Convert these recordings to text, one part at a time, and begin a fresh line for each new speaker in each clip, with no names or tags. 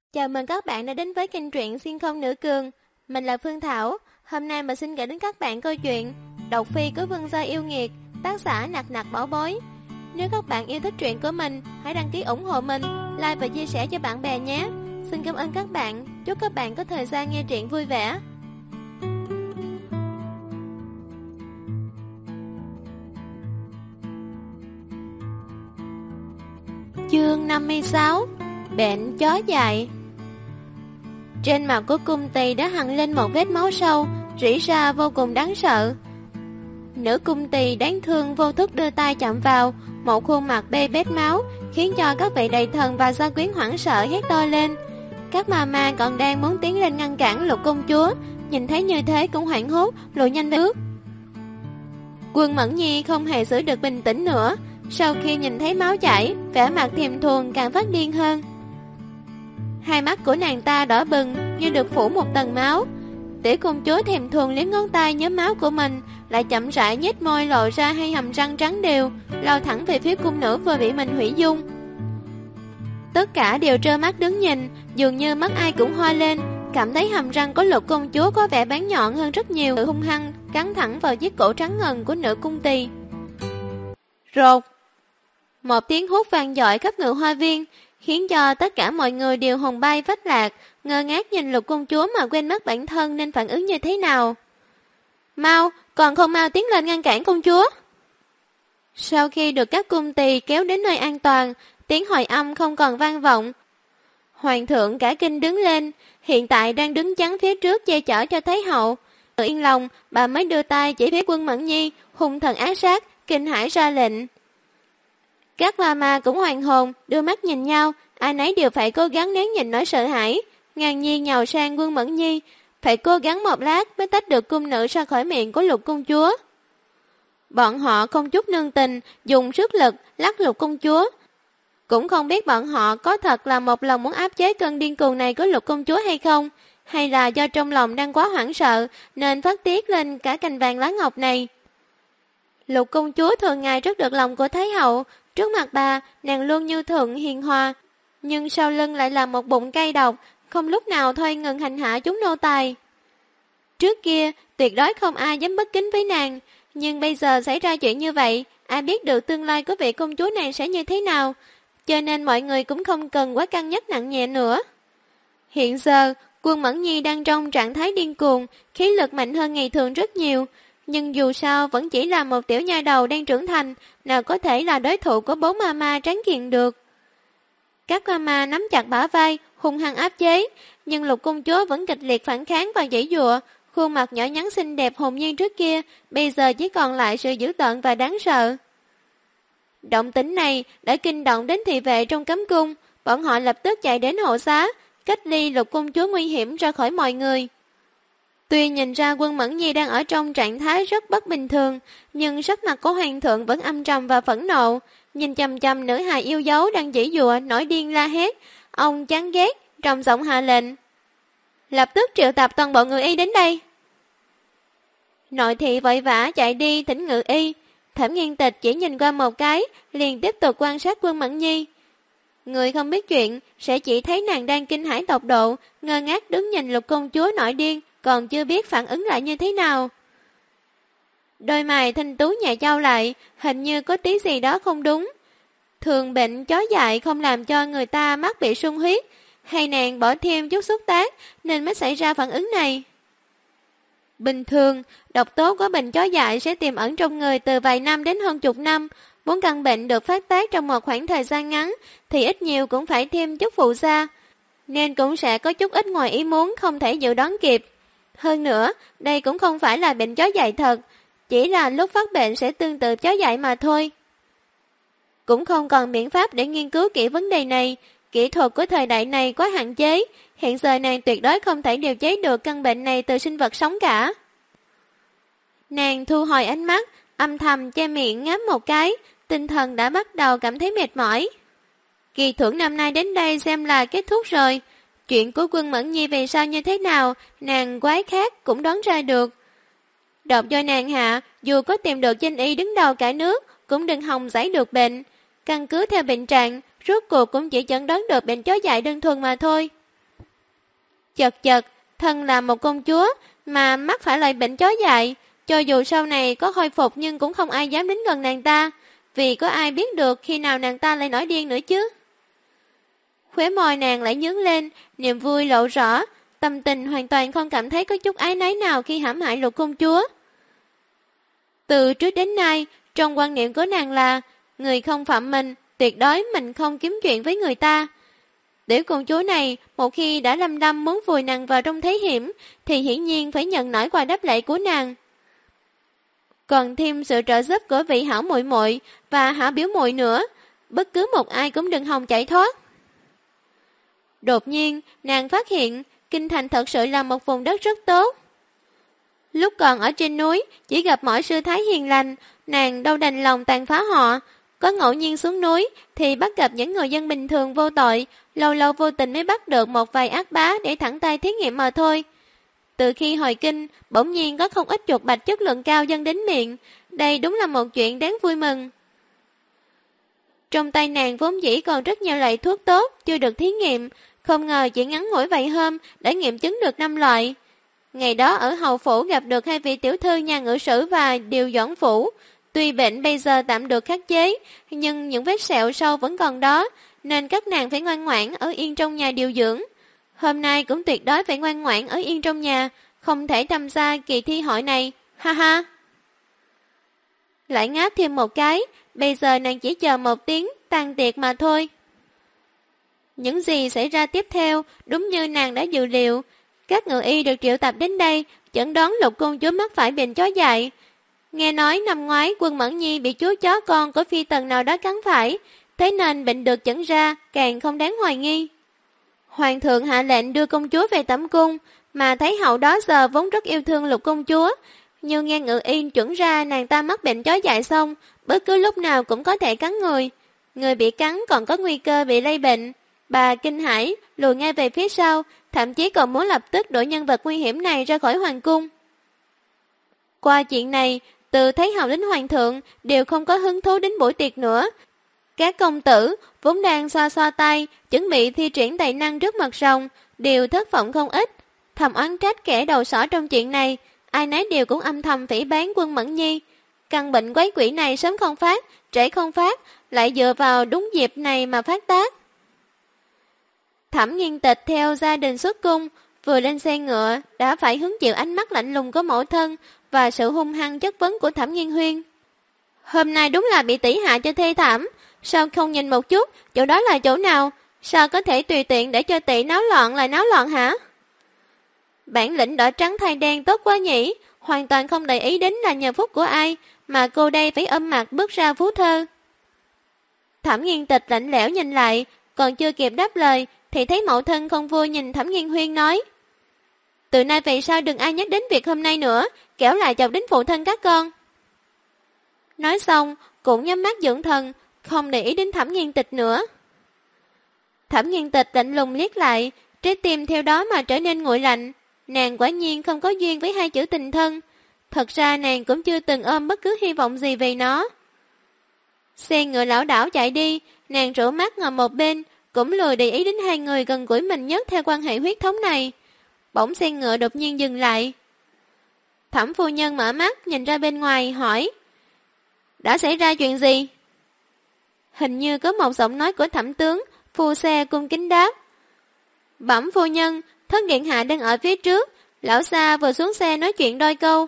Chào mừng các bạn đã đến với kênh truyện Xuyên không nữ cường. Mình là Phương Thảo. Hôm nay mình xin gửi đến các bạn câu chuyện Độc Phi của Vương gia yêu nghiệt, tác giả Nặc Nặc Bảo Bối. Nếu các bạn yêu thích truyện của mình, hãy đăng ký ủng hộ mình, like và chia sẻ cho bạn bè nhé. Xin cảm ơn các bạn. Chúc các bạn có thời gian nghe truyện vui vẻ. Chương 56: Bệnh chó dại. Trên mặt của cung tỳ đã hằn lên một vết máu sâu, rỉ ra vô cùng đáng sợ. Nữ cung tỳ đáng thương vô thức đưa tay chạm vào một khuôn mặt bê bết máu, khiến cho các vị đầy thần và gia quyến hoảng sợ hét to lên. Các ma còn đang muốn tiến lên ngăn cản Lục công chúa, nhìn thấy như thế cũng hoảng hốt lùi nhanh về bước. Quân Mẫn Nhi không hề giữ được bình tĩnh nữa, sau khi nhìn thấy máu chảy, vẻ mặt thèm thuồng càng phát điên hơn. Hai mắt của nàng ta đỏ bừng như được phủ một tầng máu. Tiểu công chúa thèm thuồng liếm ngón tay nhớ máu của mình, lại chậm rãi nhếch môi lộ ra hai hàm răng trắng đều, lao thẳng về phía cung nữ vừa bị mình hủy dung. Tất cả đều trơ mắt đứng nhìn, dường như mắt ai cũng hoa lên, cảm thấy hàm răng của Lục công chúa có vẻ bén nhọn hơn rất nhiều, hung hăng cắn thẳng vào chiếc cổ trắng ngần của nữ cung tỳ. Rột! Một tiếng hút vang dội khắp ngự hoa viên, khiến cho tất cả mọi người đều hồn bay phách lạc, ngơ ngác nhìn Lục công chúa mà quên mất bản thân nên phản ứng như thế nào. Mau, còn không mau tiến lên ngăn cản công chúa. Sau khi được các cung tỳ kéo đến nơi an toàn, tiếng hồi âm không còn vang vọng. Hoàng thượng cả kinh đứng lên, hiện tại đang đứng chắn phía trước che chở cho Thái hậu. Tự yên lòng, bà mới đưa tay chỉ phía Quân Mẫn Nhi, hung thần ác sát, kinh hãi ra lệnh. Các ma cũng hoàn hồn, đưa mắt nhìn nhau, ai nấy đều phải cố gắng nén nhịn nỗi sợ hãi. Ngang nhiên nhào sang Quân Mẫn Nhi, phải cố gắng một lát mới tách được cung nữ ra khỏi miệng của Lục công chúa. Bọn họ không chút nương tình, dùng sức lực lắc Lục công chúa. Cũng không biết bọn họ có thật là một lòng muốn áp chế cơn điên cuồng này của Lục công chúa hay không, hay là do trong lòng đang quá hoảng sợ nên phát tiết lên cả cành vàng lá ngọc này. Lục công chúa thường ngày rất được lòng của Thái hậu, trước mặt bà, nàng luôn như thường hiền hòa, nhưng sau lưng lại là một bụng cay độc, không lúc nào thôi ngừng hành hạ chúng nô tài. Trước kia, tuyệt đối không ai dám bất kính với nàng, nhưng bây giờ xảy ra chuyện như vậy, ai biết được tương lai của vị công chúa này sẽ như thế nào, cho nên mọi người cũng không cần quá cân nhắc nặng nhẹ nữa. Hiện giờ, Quân Mẫn Nhi đang trong trạng thái điên cuồng, khí lực mạnh hơn ngày thường rất nhiều, nhưng dù sao vẫn chỉ là một tiểu nha đầu đang trưởng thành, nào có thể là đối thủ của 4 ma tráng kiện được. Các ma nắm chặt bả vai, hung hăng áp chế, nhưng Lục công chúa vẫn kịch liệt phản kháng và giãy giụa, khuôn mặt nhỏ nhắn xinh đẹp hồn nhiên trước kia, bây giờ chỉ còn lại sự dữ tợn và đáng sợ. Động tĩnh này đã kinh động đến thị vệ trong cấm cung, bọn họ lập tức chạy đến hộ xá, cách ly Lục công chúa nguy hiểm ra khỏi mọi người. Tuy nhìn ra Quân Mẫn Nhi đang ở trong trạng thái rất bất bình thường, nhưng sắc mặt của hoàng thượng vẫn âm trầm và phẫn nộ, nhìn chằm chằm nữ hài yêu dấu đang giãy giụa nổi điên la hét, ông chán ghét, trầm giọng hạ lệnh: lập tức triệu tập toàn bộ ngự y đến đây. Nội thị vội vã chạy đi thỉnh ngự y. Thẩm Nghiên Tịch chỉ nhìn qua một cái, liền tiếp tục quan sát Quân Mẫn Nhi. Người không biết chuyện sẽ chỉ thấy nàng đang kinh hãi tột độ, ngơ ngác đứng nhìn Lục công chúa nổi điên, còn chưa biết phản ứng lại như thế nào. Đôi mày thanh tú nhẹ chau lại, hình như có tí gì đó không đúng. Thường bệnh chó dại không làm cho người ta mắc bị sung huyết, hay nàng bỏ thêm chút xúc tác nên mới xảy ra phản ứng này. Bình thường, độc tố của bệnh chó dại sẽ tiềm ẩn trong người từ vài năm đến hơn chục năm. Muốn căn bệnh được phát tác trong một khoảng thời gian ngắn thì ít nhiều cũng phải thêm chút phụ gia, nên cũng sẽ có chút ít ngoài ý muốn không thể dự đoán kịp. Hơn nữa, đây cũng không phải là bệnh chó dại thật, chỉ là lúc phát bệnh sẽ tương tự chó dại mà thôi. Cũng không còn biện pháp để nghiên cứu kỹ vấn đề này, kỹ thuật của thời đại này quá hạn chế, hiện giờ nàng tuyệt đối không thể điều chế được căn bệnh này từ sinh vật sống cả. Nàng thu hồi ánh mắt, âm thầm che miệng ngáp một cái, tinh thần đã bắt đầu cảm thấy mệt mỏi. Kỳ thưởng năm nay đến đây xem là kết thúc rồi. Chuyện của Quân Mẫn Nhi về sau như thế nào, nàng quái khác cũng đoán ra được. Độc do nàng hạ, dù có tìm được danh y đứng đầu cả nước, cũng đừng hòng giải được bệnh. Căn cứ theo bệnh trạng, rốt cuộc cũng chỉ chẩn đoán được bệnh chó dại đơn thuần mà thôi. Chật chật, thân là một công chúa mà mắc phải loại bệnh chó dại, cho dù sau này có hồi phục nhưng cũng không ai dám đến gần nàng ta, vì có ai biết được khi nào nàng ta lại nổi điên nữa chứ. Khóe môi nàng lại nhướng lên, niềm vui lộ rõ, tâm tình hoàn toàn không cảm thấy có chút áy náy nào khi hãm hại Lục công chúa. Từ trước đến nay, trong quan niệm của nàng là, người không phạm mình, tuyệt đối mình không kiếm chuyện với người ta. Tiểu công chúa này, một khi đã lâm đâm muốn vùi nàng vào trong thế hiểm, thì hiển nhiên phải nhận nổi quà đáp lễ của nàng. Còn thêm sự trợ giúp của vị hảo muội muội và hảo biểu muội nữa, bất cứ một ai cũng đừng hòng chạy thoát. Đột nhiên, nàng phát hiện, Kinh Thành thật sự là một vùng đất rất tốt. Lúc còn ở trên núi, chỉ gặp mọi sư thái hiền lành, nàng đâu đành lòng tàn phá họ. Có ngẫu nhiên xuống núi, thì bắt gặp những người dân bình thường vô tội, lâu lâu vô tình mới bắt được một vài ác bá để thẳng tay thí nghiệm mà thôi. Từ khi hồi kinh, bỗng nhiên có không ít chuột bạch chất lượng cao dâng đến miệng. Đây đúng là một chuyện đáng vui mừng. Trong tay nàng vốn dĩ còn rất nhiều loại thuốc tốt, chưa được thí nghiệm, không ngờ chỉ ngắn ngủi vài hôm đã nghiệm chứng được 5 loại. Ngày đó ở hầu phủ gặp được 2 vị tiểu thư nhà ngự sử và điều doãn phủ. Tuy bệnh bây giờ tạm được khắc chế, nhưng những vết sẹo sâu vẫn còn đó, nên các nàng phải ngoan ngoãn ở yên trong nhà điều dưỡng. Hôm nay cũng tuyệt đối phải ngoan ngoãn ở yên trong nhà, không thể tham gia kỳ thi hội này, ha ha. Lại ngáp thêm một cái, bây giờ nàng chỉ chờ một tiếng tan tiệc mà thôi. Những gì xảy ra tiếp theo, đúng như nàng đã dự liệu. Các ngự y được triệu tập đến đây, chẩn đoán Lục công chúa mắc phải bệnh chó dại. Nghe nói năm ngoái Quân Mẫn Nhi bị chú chó con của phi tần nào đó cắn phải, thế nên bệnh được chẩn ra càng không đáng hoài nghi. Hoàng thượng hạ lệnh đưa công chúa về tẩm cung, mà Thái hậu đó giờ vốn rất yêu thương Lục công chúa, nhưng nghe ngự y chuẩn ra nàng ta mắc bệnh chó dại xong, bất cứ lúc nào cũng có thể cắn người. Người bị cắn còn có nguy cơ bị lây bệnh. Bà kinh hãi, lùi ngay về phía sau, thậm chí còn muốn lập tức đuổi nhân vật nguy hiểm này ra khỏi hoàng cung. Qua chuyện này, từ Thái hậu đến hoàng thượng đều không có hứng thú đến buổi tiệc nữa. Các công tử vốn đang xoa xoa tay, chuẩn bị thi triển tài năng trước mặt rồng, đều thất vọng không ít. Thầm oán trách kẻ đầu sỏ trong chuyện này, ai nấy đều cũng âm thầm phỉ báng Quân Mẫn Nhi. Căn bệnh quái quỷ này sớm không phát, trễ không phát, lại dựa vào đúng dịp này mà phát tác. Thẩm Nghiên Tịch theo gia đình xuất cung, vừa lên xe ngựa đã phải hứng chịu ánh mắt lạnh lùng của mẫu thân và sự hung hăng chất vấn của Thẩm Nghiên Huyên. Hôm nay đúng là bị tỷ hạ cho thê thảm, sao không nhìn một chút, chỗ đó là chỗ nào, sao có thể tùy tiện để cho tỷ náo loạn là náo loạn hả? Bản lĩnh đỏ trắng thay đen tốt quá nhỉ, hoàn toàn không để ý đến là nhờ phúc của ai, mà cô đây phải âm mặt bước ra phú thơ. Thẩm Nghiên Tịch lạnh lẽo nhìn lại, còn chưa kịp đáp lời, thì thấy mẫu thân không vui nhìn Thẩm Nghiên Huyên nói. Từ nay về sau đừng ai nhắc đến việc hôm nay nữa, kéo lại chọc đến phụ thân các con. Nói xong, cũng nhắm mắt dưỡng thần, không để ý đến Thẩm Nghiên Tịch nữa. Thẩm Nghiên Tịch lạnh lùng liếc lại, trái tim theo đó mà trở nên nguội lạnh. Nàng quả nhiên không có duyên với 2 chữ tình thân. Thật ra nàng cũng chưa từng ôm bất cứ hy vọng gì về nó. Xe ngựa lão đảo chạy đi, nàng rũ mắt ngồi một bên, cũng lười để ý đến 2 người gần gũi mình nhất theo quan hệ huyết thống này. Bỗng xe ngựa đột nhiên dừng lại. Thẩm phu nhân mở mắt nhìn ra bên ngoài hỏi: đã xảy ra chuyện gì? Hình như có một giọng nói của Thẩm tướng, phu xe cung kính đáp: bẩm phu nhân, Thất điện hạ đang ở phía trước, lão xa vừa xuống xe nói chuyện đôi câu.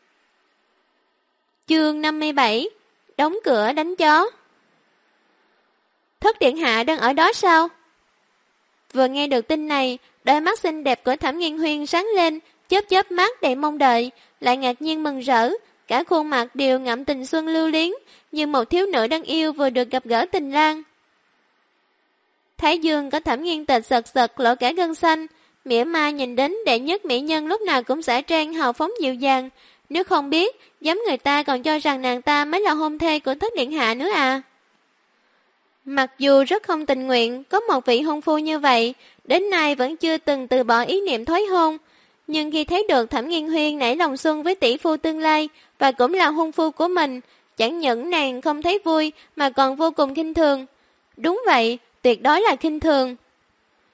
Chương 57: đóng cửa đánh chó. Thất điện hạ đang ở đó sao? Vừa nghe được tin này, đôi mắt xinh đẹp của Thẩm Nghiên Huyên sáng lên, chớp chớp mắt để mong đợi, lại ngạc nhiên mừng rỡ, cả khuôn mặt đều ngậm tình xuân lưu luyến, như một thiếu nữ đang yêu vừa được gặp gỡ tình lang. Thái dương của Thẩm Nghiên Tịch giật giật lộ cả gân xanh, mỉa mai nhìn đến đệ nhất mỹ nhân lúc nào cũng xả trang hào phóng dịu dàng, nếu không biết, dám người ta còn cho rằng nàng ta mới là hôn thê của Thất điện hạ nữa à. Mặc dù rất không tình nguyện có một vị hôn phu như vậy, đến nay vẫn chưa từng từ bỏ ý niệm thối hôn, nhưng khi thấy được Thẩm Nghiên Huyên nảy lòng xuân với tỷ phu tương lai và cũng là hôn phu của mình, chẳng những nàng không thấy vui mà còn vô cùng khinh thường. Đúng vậy, tuyệt đối là khinh thường.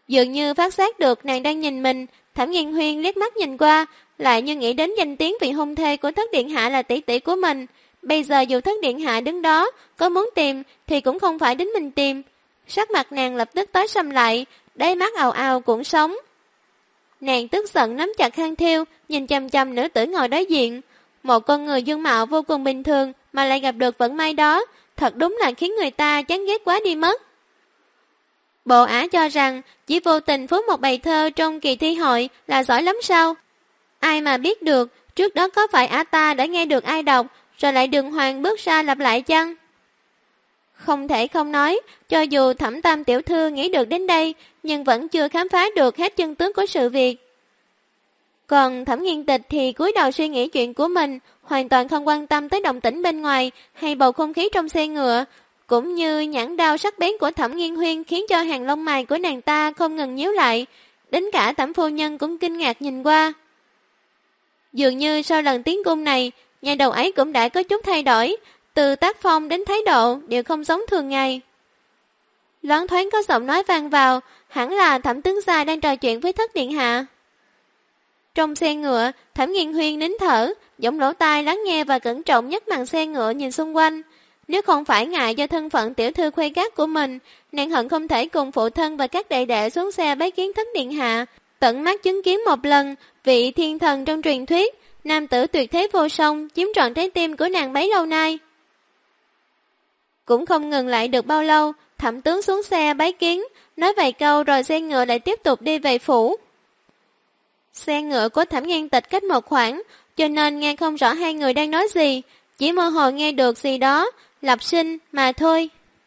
Dường như phát giác được nàng đang nhìn mình, Thẩm Nghiên Huyên liếc mắt nhìn qua, lại như nghĩ đến danh tiếng vị hôn thê của Thất Điện Hạ là tỷ tỷ của mình. Bây giờ dù Thất Điện Hạ đứng đó, có muốn tìm thì cũng không phải đến mình tìm. Sắc mặt nàng lập tức tối sầm lại, đáy mắt ào ào cuộn sóng. Nàng tức giận nắm chặt khăn thêu, nhìn chằm chằm nữ tử ngồi đối diện. Một con người dương mạo vô cùng bình thường mà lại gặp được vận may đó, thật đúng là khiến người ta chán ghét quá đi mất. Bộ ả cho rằng chỉ vô tình phối một bài thơ trong kỳ thi hội là giỏi lắm sao? Ai mà biết được, trước đó có phải ả ta đã nghe được ai đọc, rồi lại đường hoàng bước ra lặp lại chăng? Không thể không nói, cho dù Thẩm Tam tiểu thư nghĩ được đến đây, nhưng vẫn chưa khám phá được hết chân tướng của sự việc. Còn Thẩm Nghiên Tịch thì cúi đầu suy nghĩ chuyện của mình, hoàn toàn không quan tâm tới động tĩnh bên ngoài hay bầu không khí trong xe ngựa, cũng như nhãn đao sắc bén của Thẩm Nghiên Huyên khiến cho hàng lông mày của nàng ta không ngừng nhíu lại, đến cả Thẩm phu nhân cũng kinh ngạc nhìn qua. Dường như sau lần tiến cung này, nhà đầu ấy cũng đã có chút thay đổi, từ tác phong đến thái độ đều không giống thường ngày. Loáng thoáng có giọng nói vang vào, hẳn là Thẩm tướng gia đang trò chuyện với Thất Điện Hạ. Trong xe ngựa, Thẩm Nghiên Huyên nín thở, giọng lỗ tai lắng nghe và cẩn trọng nhấc màn xe ngựa nhìn xung quanh. Nếu không phải ngại do thân phận tiểu thư khuê các của mình, nàng hận không thể cùng phụ thân và các đệ đệ xuống xe bái kiến Thất Điện Hạ, tận mắt chứng kiến một lần vị thiên thần trong truyền thuyết, nam tử tuyệt thế vô song chiếm trọn trái tim của nàng bấy lâu nay. Cũng không ngừng lại được bao lâu, Thẩm tướng xuống xe bái kiến, nói vài câu rồi xe ngựa lại tiếp tục đi về phủ. Xe ngựa của Thẩm Nghiên Tịch cách một khoảng, cho nên nghe không rõ hai người đang nói gì, chỉ mơ hồ nghe được gì đó, lập sinh mà thôi.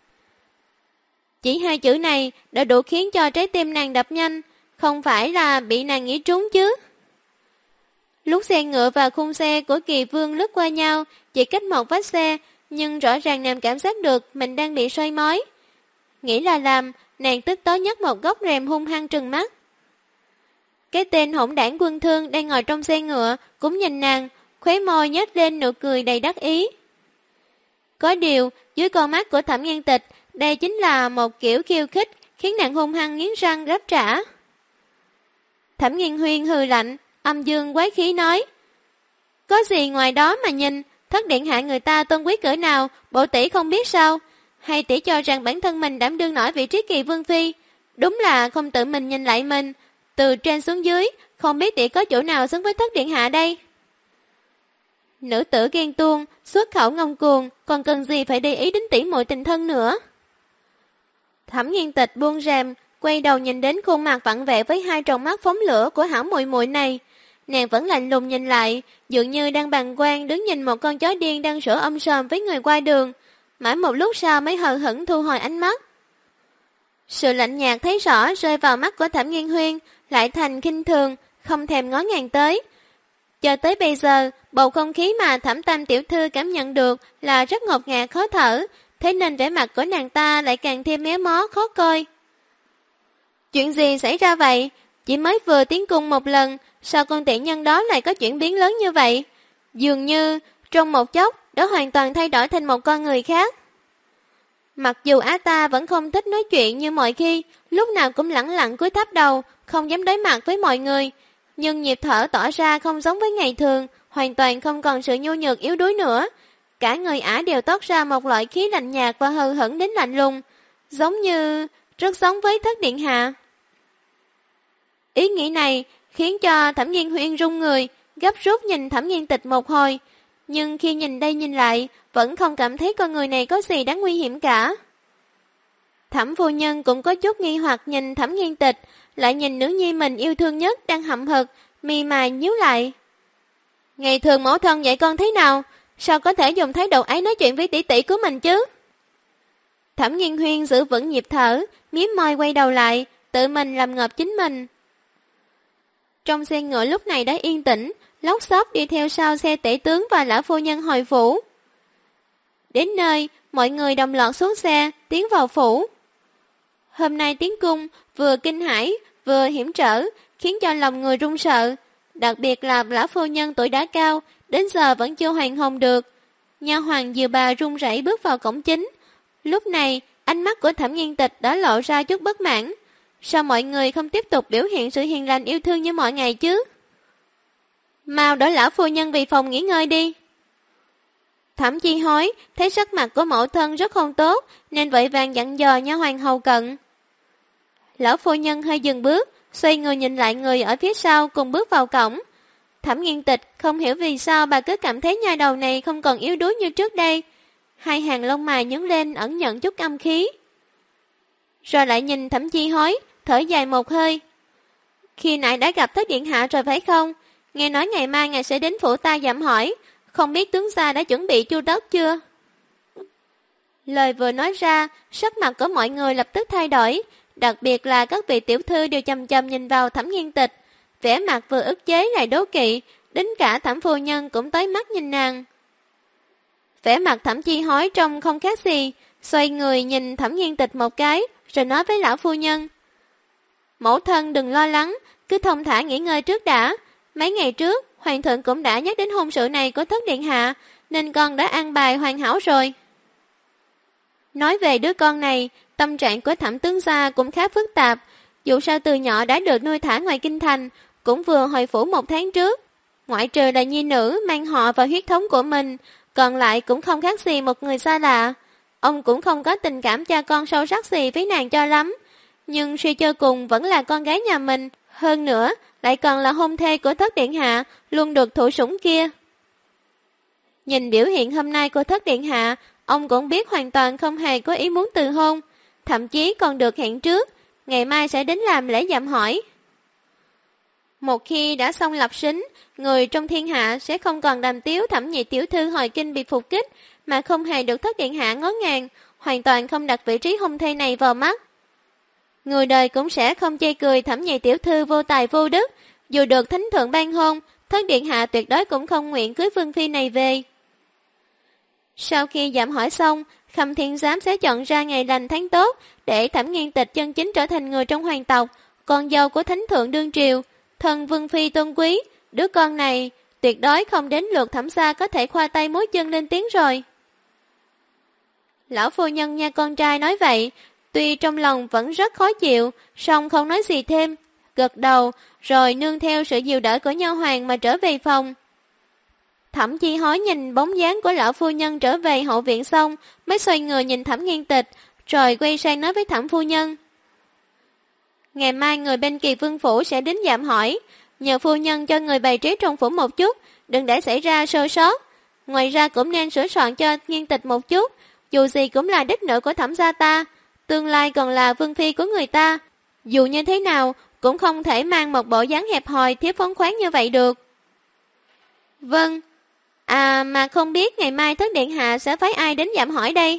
Chỉ hai chữ này đã đủ khiến cho trái tim nàng đập nhanh, không phải là bị nàng nghĩ trúng chứ. Lúc xe ngựa và khung xe của Kỳ Vương lướt qua nhau, chỉ cách một vách xe, nhưng rõ ràng nàng cảm giác được mình đang bị soi mói. Nghĩ là làm, nàng tức tối nhấc một góc rèm hung hăng trừng mắt. Cái tên hỗn đảng Quân Thương đang ngồi trong xe ngựa cũng nhìn nàng, khóe môi nhếch lên nụ cười đầy đắc ý. Có điều, dưới con mắt của Thẩm Nghiên Tịch, đây chính là một kiểu khiêu khích khiến nàng hung hăng nghiến răng đáp trả. Thẩm Nghiên Huyên hừ lạnh, âm dương quái khí nói: "Có gì ngoài đó mà nhìn, Thất Điện Hạ người ta tôn quý cỡ nào, bộ tỷ không biết sao? Hay tỷ cho rằng bản thân mình đảm đương nổi vị trí Kỳ Vương phi? Đúng là không tự mình nhìn lại mình, từ trên xuống dưới, không biết tỷ có chỗ nào xứng với Thất Điện Hạ đây?" Nữ tử ghen tuông, xuất khẩu ngông cuồng, còn cần gì phải để ý đến tỷ muội tình thân nữa. Thẩm Nghiên Tịch buông rèm, quay đầu nhìn đến khuôn mặt vặn vẹo với hai tròng mắt phóng lửa của hảo muội muội này. Nàng vẫn lạnh lùng nhìn lại, dường như đang bàng quan đứng nhìn một con chó điên đang sủa om sòm với người qua đường. Mãi một lúc sau mới hờ hững thu hồi ánh mắt. Sự lạnh nhạt thấy rõ rơi vào mắt của Thẩm Nghiên Huyên, lại thành khinh thường, không thèm ngó ngàng tới. Cho tới bây giờ, bầu không khí mà Thẩm Tam tiểu thư cảm nhận được là rất ngột ngạt khó thở, thế nên vẻ mặt của nàng ta lại càng thêm méo mó khó coi. Chuyện gì xảy ra vậy? Chỉ mới vừa tiến cung một lần, sao con tiện nhân đó lại có chuyển biến lớn như vậy? Dường như, trong một chốc, đã hoàn toàn thay đổi thành một con người khác. Mặc dù á ta vẫn không thích nói chuyện như mọi khi, lúc nào cũng lẳng lặng cúi thấp đầu, không dám đối mặt với mọi người, nhưng nhịp thở tỏ ra không giống với ngày thường, hoàn toàn không còn sự nhu nhược yếu đuối nữa. Cả người ả đều toát ra một loại khí lạnh nhạt và hờ hững đến lạnh lùng, giống như rất giống với Thất Điện Hạ. Ý nghĩ này khiến cho Thẩm Nghiên Huyên run người, gấp rút nhìn Thẩm Nghiên Tịch một hồi, nhưng khi nhìn đây nhìn lại, vẫn không cảm thấy con người này có gì đáng nguy hiểm cả. Thẩm phu nhân cũng có chút nghi hoặc nhìn Thẩm Nghiên Tịch, lại nhìn nữ nhi mình yêu thương nhất đang hậm hực, mi mày nhíu lại. Ngày thường mẫu thân dạy con thế nào, sao có thể dùng thái độ ấy nói chuyện với tỷ tỷ của mình chứ? Thẩm Nghiên Huyên giữ vững nhịp thở, miếm môi quay đầu lại, tự mình làm ngợp chính mình. Trong xe ngựa lúc này đã yên tĩnh, lóc xóc đi theo sau xe tể tướng và lão phu nhân hồi phủ. Đến nơi, mọi người đồng loạt xuống xe, tiến vào phủ. Hôm nay tiến cung vừa kinh hãi, vừa hiểm trở, khiến cho lòng người run sợ. Đặc biệt là lão phu nhân tuổi đã cao, đến giờ vẫn chưa hoàn hồn được. Nha hoàn dìu bà run rẩy bước vào cổng chính. Lúc này, ánh mắt của Thẩm Nghiên Tịch đã lộ ra chút bất mãn. sao mọi người không tiếp tục biểu hiện sự hiền lành yêu thương như mọi ngày chứ? Mau đỡ lão phu nhân về phòng nghỉ ngơi đi. Thẩm Chi Hối thấy sắc mặt của mẫu thân rất không tốt, nên vội vàng dặn dò nha hoàn hầu cận. Lão phu nhân hơi dừng bước, xoay người nhìn lại người ở phía sau cùng bước vào cổng. Thẩm Nghiên Tịch không hiểu vì sao bà cứ cảm thấy nha đầu này không còn yếu đuối như trước đây. Hai hàng lông mày nhướng lên ẩn nhận chút âm khí. Rồi lại nhìn Thẩm Chi Hối, thở dài một hơi. Khi nãy đã gặp Thất Điện Hạ rồi phải không? Nghe nói ngày mai ngài sẽ đến phủ ta dạm hỏi, không biết tướng gia đã chuẩn bị chu đáo chưa? Lời vừa nói ra, sắc mặt của mọi người lập tức thay đổi, đặc biệt là các vị tiểu thư đều chầm chầm nhìn vào Thẩm Nghiên Tịch, vẻ mặt vừa ức chế lại đố kỵ, đến cả Thẩm phu nhân cũng tới mắt nhìn nàng. Vẻ mặt Thẩm Chi Hối trông không khác gì, xoay người nhìn Thẩm Nghiên Tịch một cái, rồi nói với lão phu nhân. Mẫu thân đừng lo lắng, cứ thông thả nghỉ ngơi trước đã. Mấy ngày trước, hoàng thượng cũng đã nhắc đến hôn sự này của Thất Điện Hạ, nên con đã an bài hoàn hảo rồi. Nói về đứa con này, tâm trạng của Thẩm tướng gia cũng khá phức tạp, dù sao từ nhỏ đã được nuôi thả ngoài kinh thành, cũng vừa hồi phủ 1 tháng trước. Ngoại trừ là nhi nữ mang họ và huyết thống của mình, còn lại cũng không khác gì một người xa lạ. Ông cũng không có tình cảm cha con sâu sắc gì với nàng cho lắm, nhưng suy cho cùng vẫn là con gái nhà mình, hơn nữa lại còn là hôn thê của Thất Điện Hạ, luôn được thụ sủng kia. Nhìn biểu hiện hôm nay của Thất Điện Hạ, ông cũng biết hoàn toàn không hề có ý muốn từ hôn, thậm chí còn được hẹn trước, ngày mai sẽ đến làm lễ dạm hỏi. Một khi đã xong lập sính, người trong thiên hạ sẽ không còn đàm tiếu Thẩm nhị tiểu thư hồi kinh bị phục kích, mà không hề được Thất Điện Hạ ngó ngàng, hoàn toàn không đặt vị trí hôn thê này vào mắt. Người đời cũng sẽ không chê cười Thẩm nhị tiểu thư vô tài vô đức, dù được thánh thượng ban hôn, Thất Điện Hạ tuyệt đối cũng không nguyện cưới vương phi này về. Sau khi dạm hỏi xong, Khâm Thiên Giám sẽ chọn ra ngày lành tháng tốt để Thẩm Nghiên Tịch chân chính trở thành người trong hoàng tộc, con dâu của thánh thượng đương triều, thân vương phi tôn quý. Đứa con này tuyệt đối không đến lượt Thẩm gia có thể khoa tay múa chân lên tiếng rồi. Lão phu nhân nha con trai nói vậy, tuy trong lòng vẫn rất khó chịu, song không nói gì thêm, gật đầu, rồi nương theo sự dìu đỡ của nha hoàn mà trở về phòng. Thẩm Chi Hối nhìn bóng dáng của lão phu nhân trở về hậu viện xong, mới xoay người nhìn Thẩm Nghiên Tịch, rồi quay sang nói với Thẩm phu nhân. Ngày mai người bên Kỳ Vương phủ sẽ đến dạm hỏi, nhờ phu nhân cho người bày trí trong phủ một chút, đừng để xảy ra sơ sót. Ngoài ra cũng nên sửa soạn cho Nghiên Tịch một chút, dù gì cũng là đích nữ của Thẩm gia ta, tương lai còn là vương phi của người ta, dù như thế nào cũng không thể mang một bộ dáng hẹp hòi thiếu phóng khoáng như vậy được. Vâng. Mà không biết ngày mai Thất Điện Hạ sẽ phái ai đến dạm hỏi đây?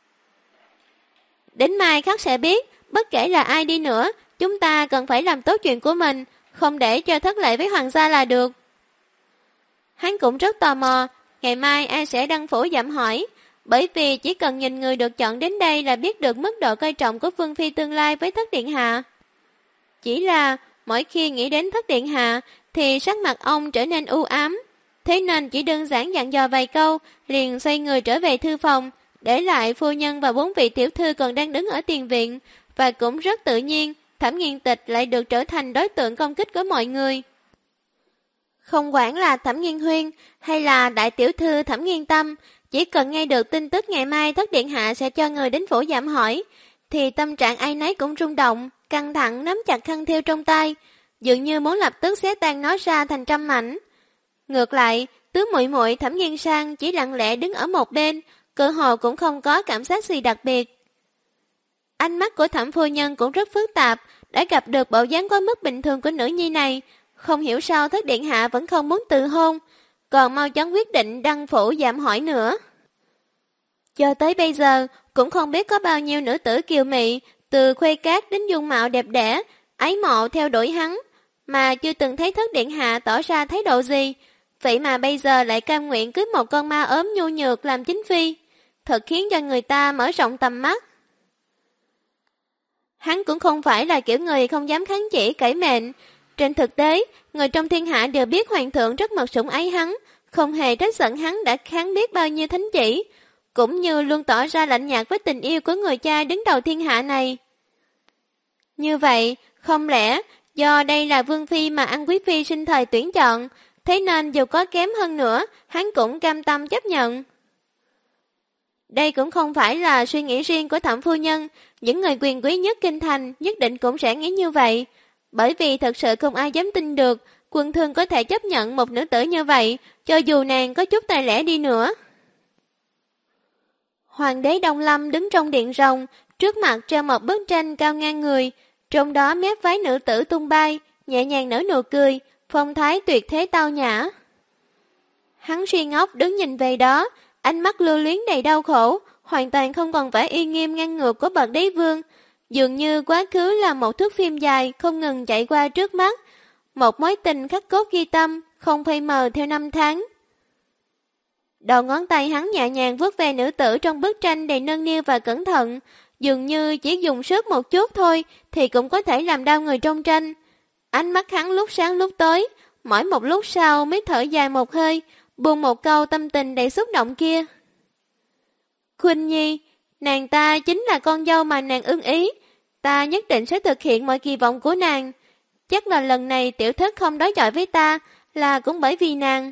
Đến mai khắc sẽ biết, bất kể là ai đi nữa, chúng ta cần phải làm tốt chuyện của mình, không để cho thất lễ với hoàng gia là được. Hắn cũng rất tò mò, ngày mai ai sẽ đăng phủ dạm hỏi, bởi vì chỉ cần nhìn người được chọn đến đây là biết được mức độ coi trọng của vương phi tương lai với Thất Điện Hạ. Chỉ là mỗi khi nghĩ đến Thất Điện Hạ thì sắc mặt ông trở nên u ám, thế nên chỉ đơn giản dặn dò vài câu, liền xoay người trở về thư phòng, để lại phu nhân và 4 vị tiểu thư còn đang đứng ở tiền viện, và cũng rất tự nhiên, Thẩm Nghiên Tịch lại được trở thành đối tượng công kích của mọi người. Không quản là Thẩm Nghiên Huyên hay là đại tiểu thư Thẩm Nghiên Tâm, chỉ cần nghe được tin tức ngày mai Thất Điện Hạ sẽ cho người đến phủ dạm hỏi, thì tâm trạng ai nấy cũng rung động, căng thẳng nắm chặt khăn thêu trong tay, dường như muốn lập tức xé tan nó ra thành trăm mảnh. Ngược lại, tứ muội muội Thẩm Nghiên Sang chỉ lặng lẽ đứng ở một bên, cơ hồ cũng không có cảm giác gì đặc biệt. Ánh mắt của Thẩm phu nhân cũng rất phức tạp, đã gặp được bộ dáng quá mức bình thường của nữ nhi này, không hiểu sao Thất Điện Hạ vẫn không muốn tự hôn, còn mau chóng quyết định đăng phủ dạm hỏi nữa. Cho tới bây giờ, cũng không biết có bao nhiêu nữ tử kiều mị, từ khuê cát đến dung mạo đẹp đẽ, ái mộ theo đuổi hắn, mà chưa từng thấy Thất Điện Hạ tỏ ra thái độ gì, vậy mà bây giờ lại cam nguyện cưới một con ma ốm nhu nhược làm chính phi, thật khiến cho người ta mở rộng tầm mắt. Hắn cũng không phải là kiểu người không dám kháng chỉ cãi mệnh, trên thực tế, người trong thiên hạ đều biết hoàng thượng rất mật sủng ái hắn, không hề trách giận hắn đã kháng biết bao nhiêu thánh chỉ, cũng như luôn tỏ ra lạnh nhạt với tình yêu của người cha đứng đầu thiên hạ này. Như vậy, không lẽ do đây là vương phi mà An Quý Phi sinh thời tuyển chọn, thế nên dù có kém hơn nữa, hắn cũng cam tâm chấp nhận. Đây cũng không phải là suy nghĩ riêng của Thẩm phu nhân, những người quyền quý nhất kinh thành nhất định cũng sẽ nghĩ như vậy. Bởi vì thật sự không ai dám tin được Quân Thương có thể chấp nhận một nữ tử như vậy, cho dù nàng có chút tài lẻ đi nữa. Hoàng đế Đông Lâm đứng trong điện rồng, trước mặt treo một bức tranh cao ngang người, trong đó mép váy nữ tử tung bay, nhẹ nhàng nở nụ cười, phong thái tuyệt thế tao nhã. Hắn suy ngốc đứng nhìn về đó, ánh mắt lưu luyến đầy đau khổ, hoàn toàn không còn vẻ uy nghiêm ngang ngược của bậc đế vương. Dường như quá khứ là một thước phim dài không ngừng chạy qua trước mắt, một mối tình khắc cốt ghi tâm, không phai mờ theo năm tháng. Đầu ngón tay hắn nhẹ nhàng vuốt ve nữ tử trong bức tranh đầy nâng niu và cẩn thận, dường như chỉ dùng sức một chút thôi thì cũng có thể làm đau người trong tranh. Ánh mắt hắn lúc sáng lúc tối, mỗi một lúc sau mới thở dài một hơi, buông một câu tâm tình đầy xúc động kia. Khuynh Nhi, nàng ta chính là con dâu mà nàng ưng ý, ta nhất định sẽ thực hiện mọi kỳ vọng của nàng. Chắc là lần này tiểu thất không đối chọi với ta là cũng bởi vì nàng.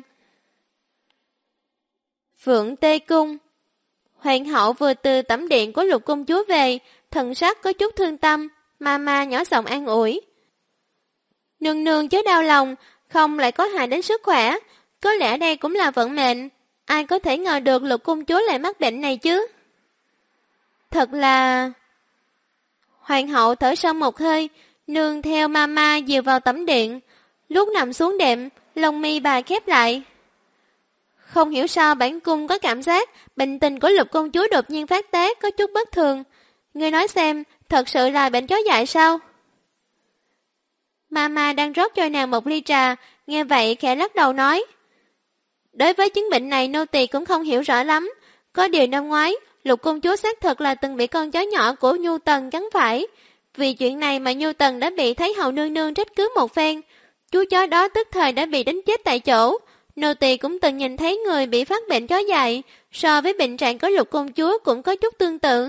Phượng Tê Cung. Hoàng hậu vừa từ tẩm điện của Lục công chúa về, thần sắc có chút thương tâm, mama nhỏ giọng an ủi. Nương nương chớ đau lòng, không lại có hại đến sức khỏe, có lẽ đây cũng là vận mệnh, ai có thể ngờ được Lục công chúa lại mắc bệnh này chứ. Thật là... Hoàng hậu thở sâu một hơi, nương theo mama dìu vào tẩm điện, lúc nằm xuống đệm, lông mi bà khép lại. Không hiểu sao bản cung có cảm giác bệnh tình của Lục công chúa đột nhiên phát tác có chút bất thường. Ngươi nói xem, thật sự là bệnh chó dại sao? Mama đang rót cho nàng một ly trà, nghe vậy khẽ lắc đầu nói. Đối với chứng bệnh này nô tỳ cũng không hiểu rõ lắm. Có điều năm ngoái, Lục công chúa xác thực là từng bị con chó nhỏ của Nhu Tần cắn phải. Vì chuyện này mà Nhu Tần đã bị Thái hậu nương nương trách cứ một phen. Chú chó đó tức thời đã bị đánh chết tại chỗ. Nô tỳ cũng từng nhìn thấy người bị phát bệnh chó dại, so với bệnh trạng của Lục công chúa cũng có chút tương tự.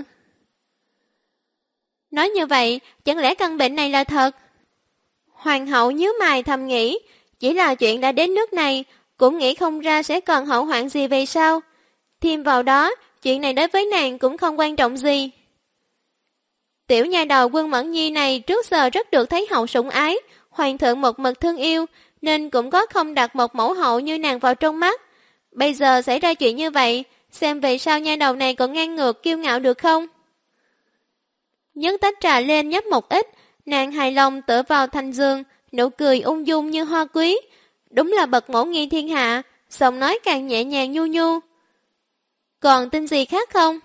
Nói như vậy, chẳng lẽ căn bệnh này là thật? Hoàng hậu nhíu mày thầm nghĩ, chỉ là chuyện đã đến nước này, cũng nghĩ không ra sẽ còn hậu hoạn gì về sau. Thêm vào đó, chuyện này đối với nàng cũng không quan trọng gì. Tiểu nha đầu Quân Mẫn Nhi này trước giờ rất được Thái hậu sủng ái, hoàng thượng một mực thương yêu, nên cũng có không đặt một mẫu hậu như nàng vào trong mắt. Bây giờ xảy ra chuyện như vậy, xem về sau nha đầu này còn ngang ngược kiêu ngạo được không? Nhấc tách trà lên nhấp một ít, nàng hài lòng tựa vào thành giường, nụ cười ung dung như hoa quý. Đúng là bậc mẫu nghi thiên hạ, giọng nói càng nhẹ nhàng nhu nhu. Còn tin gì khác không?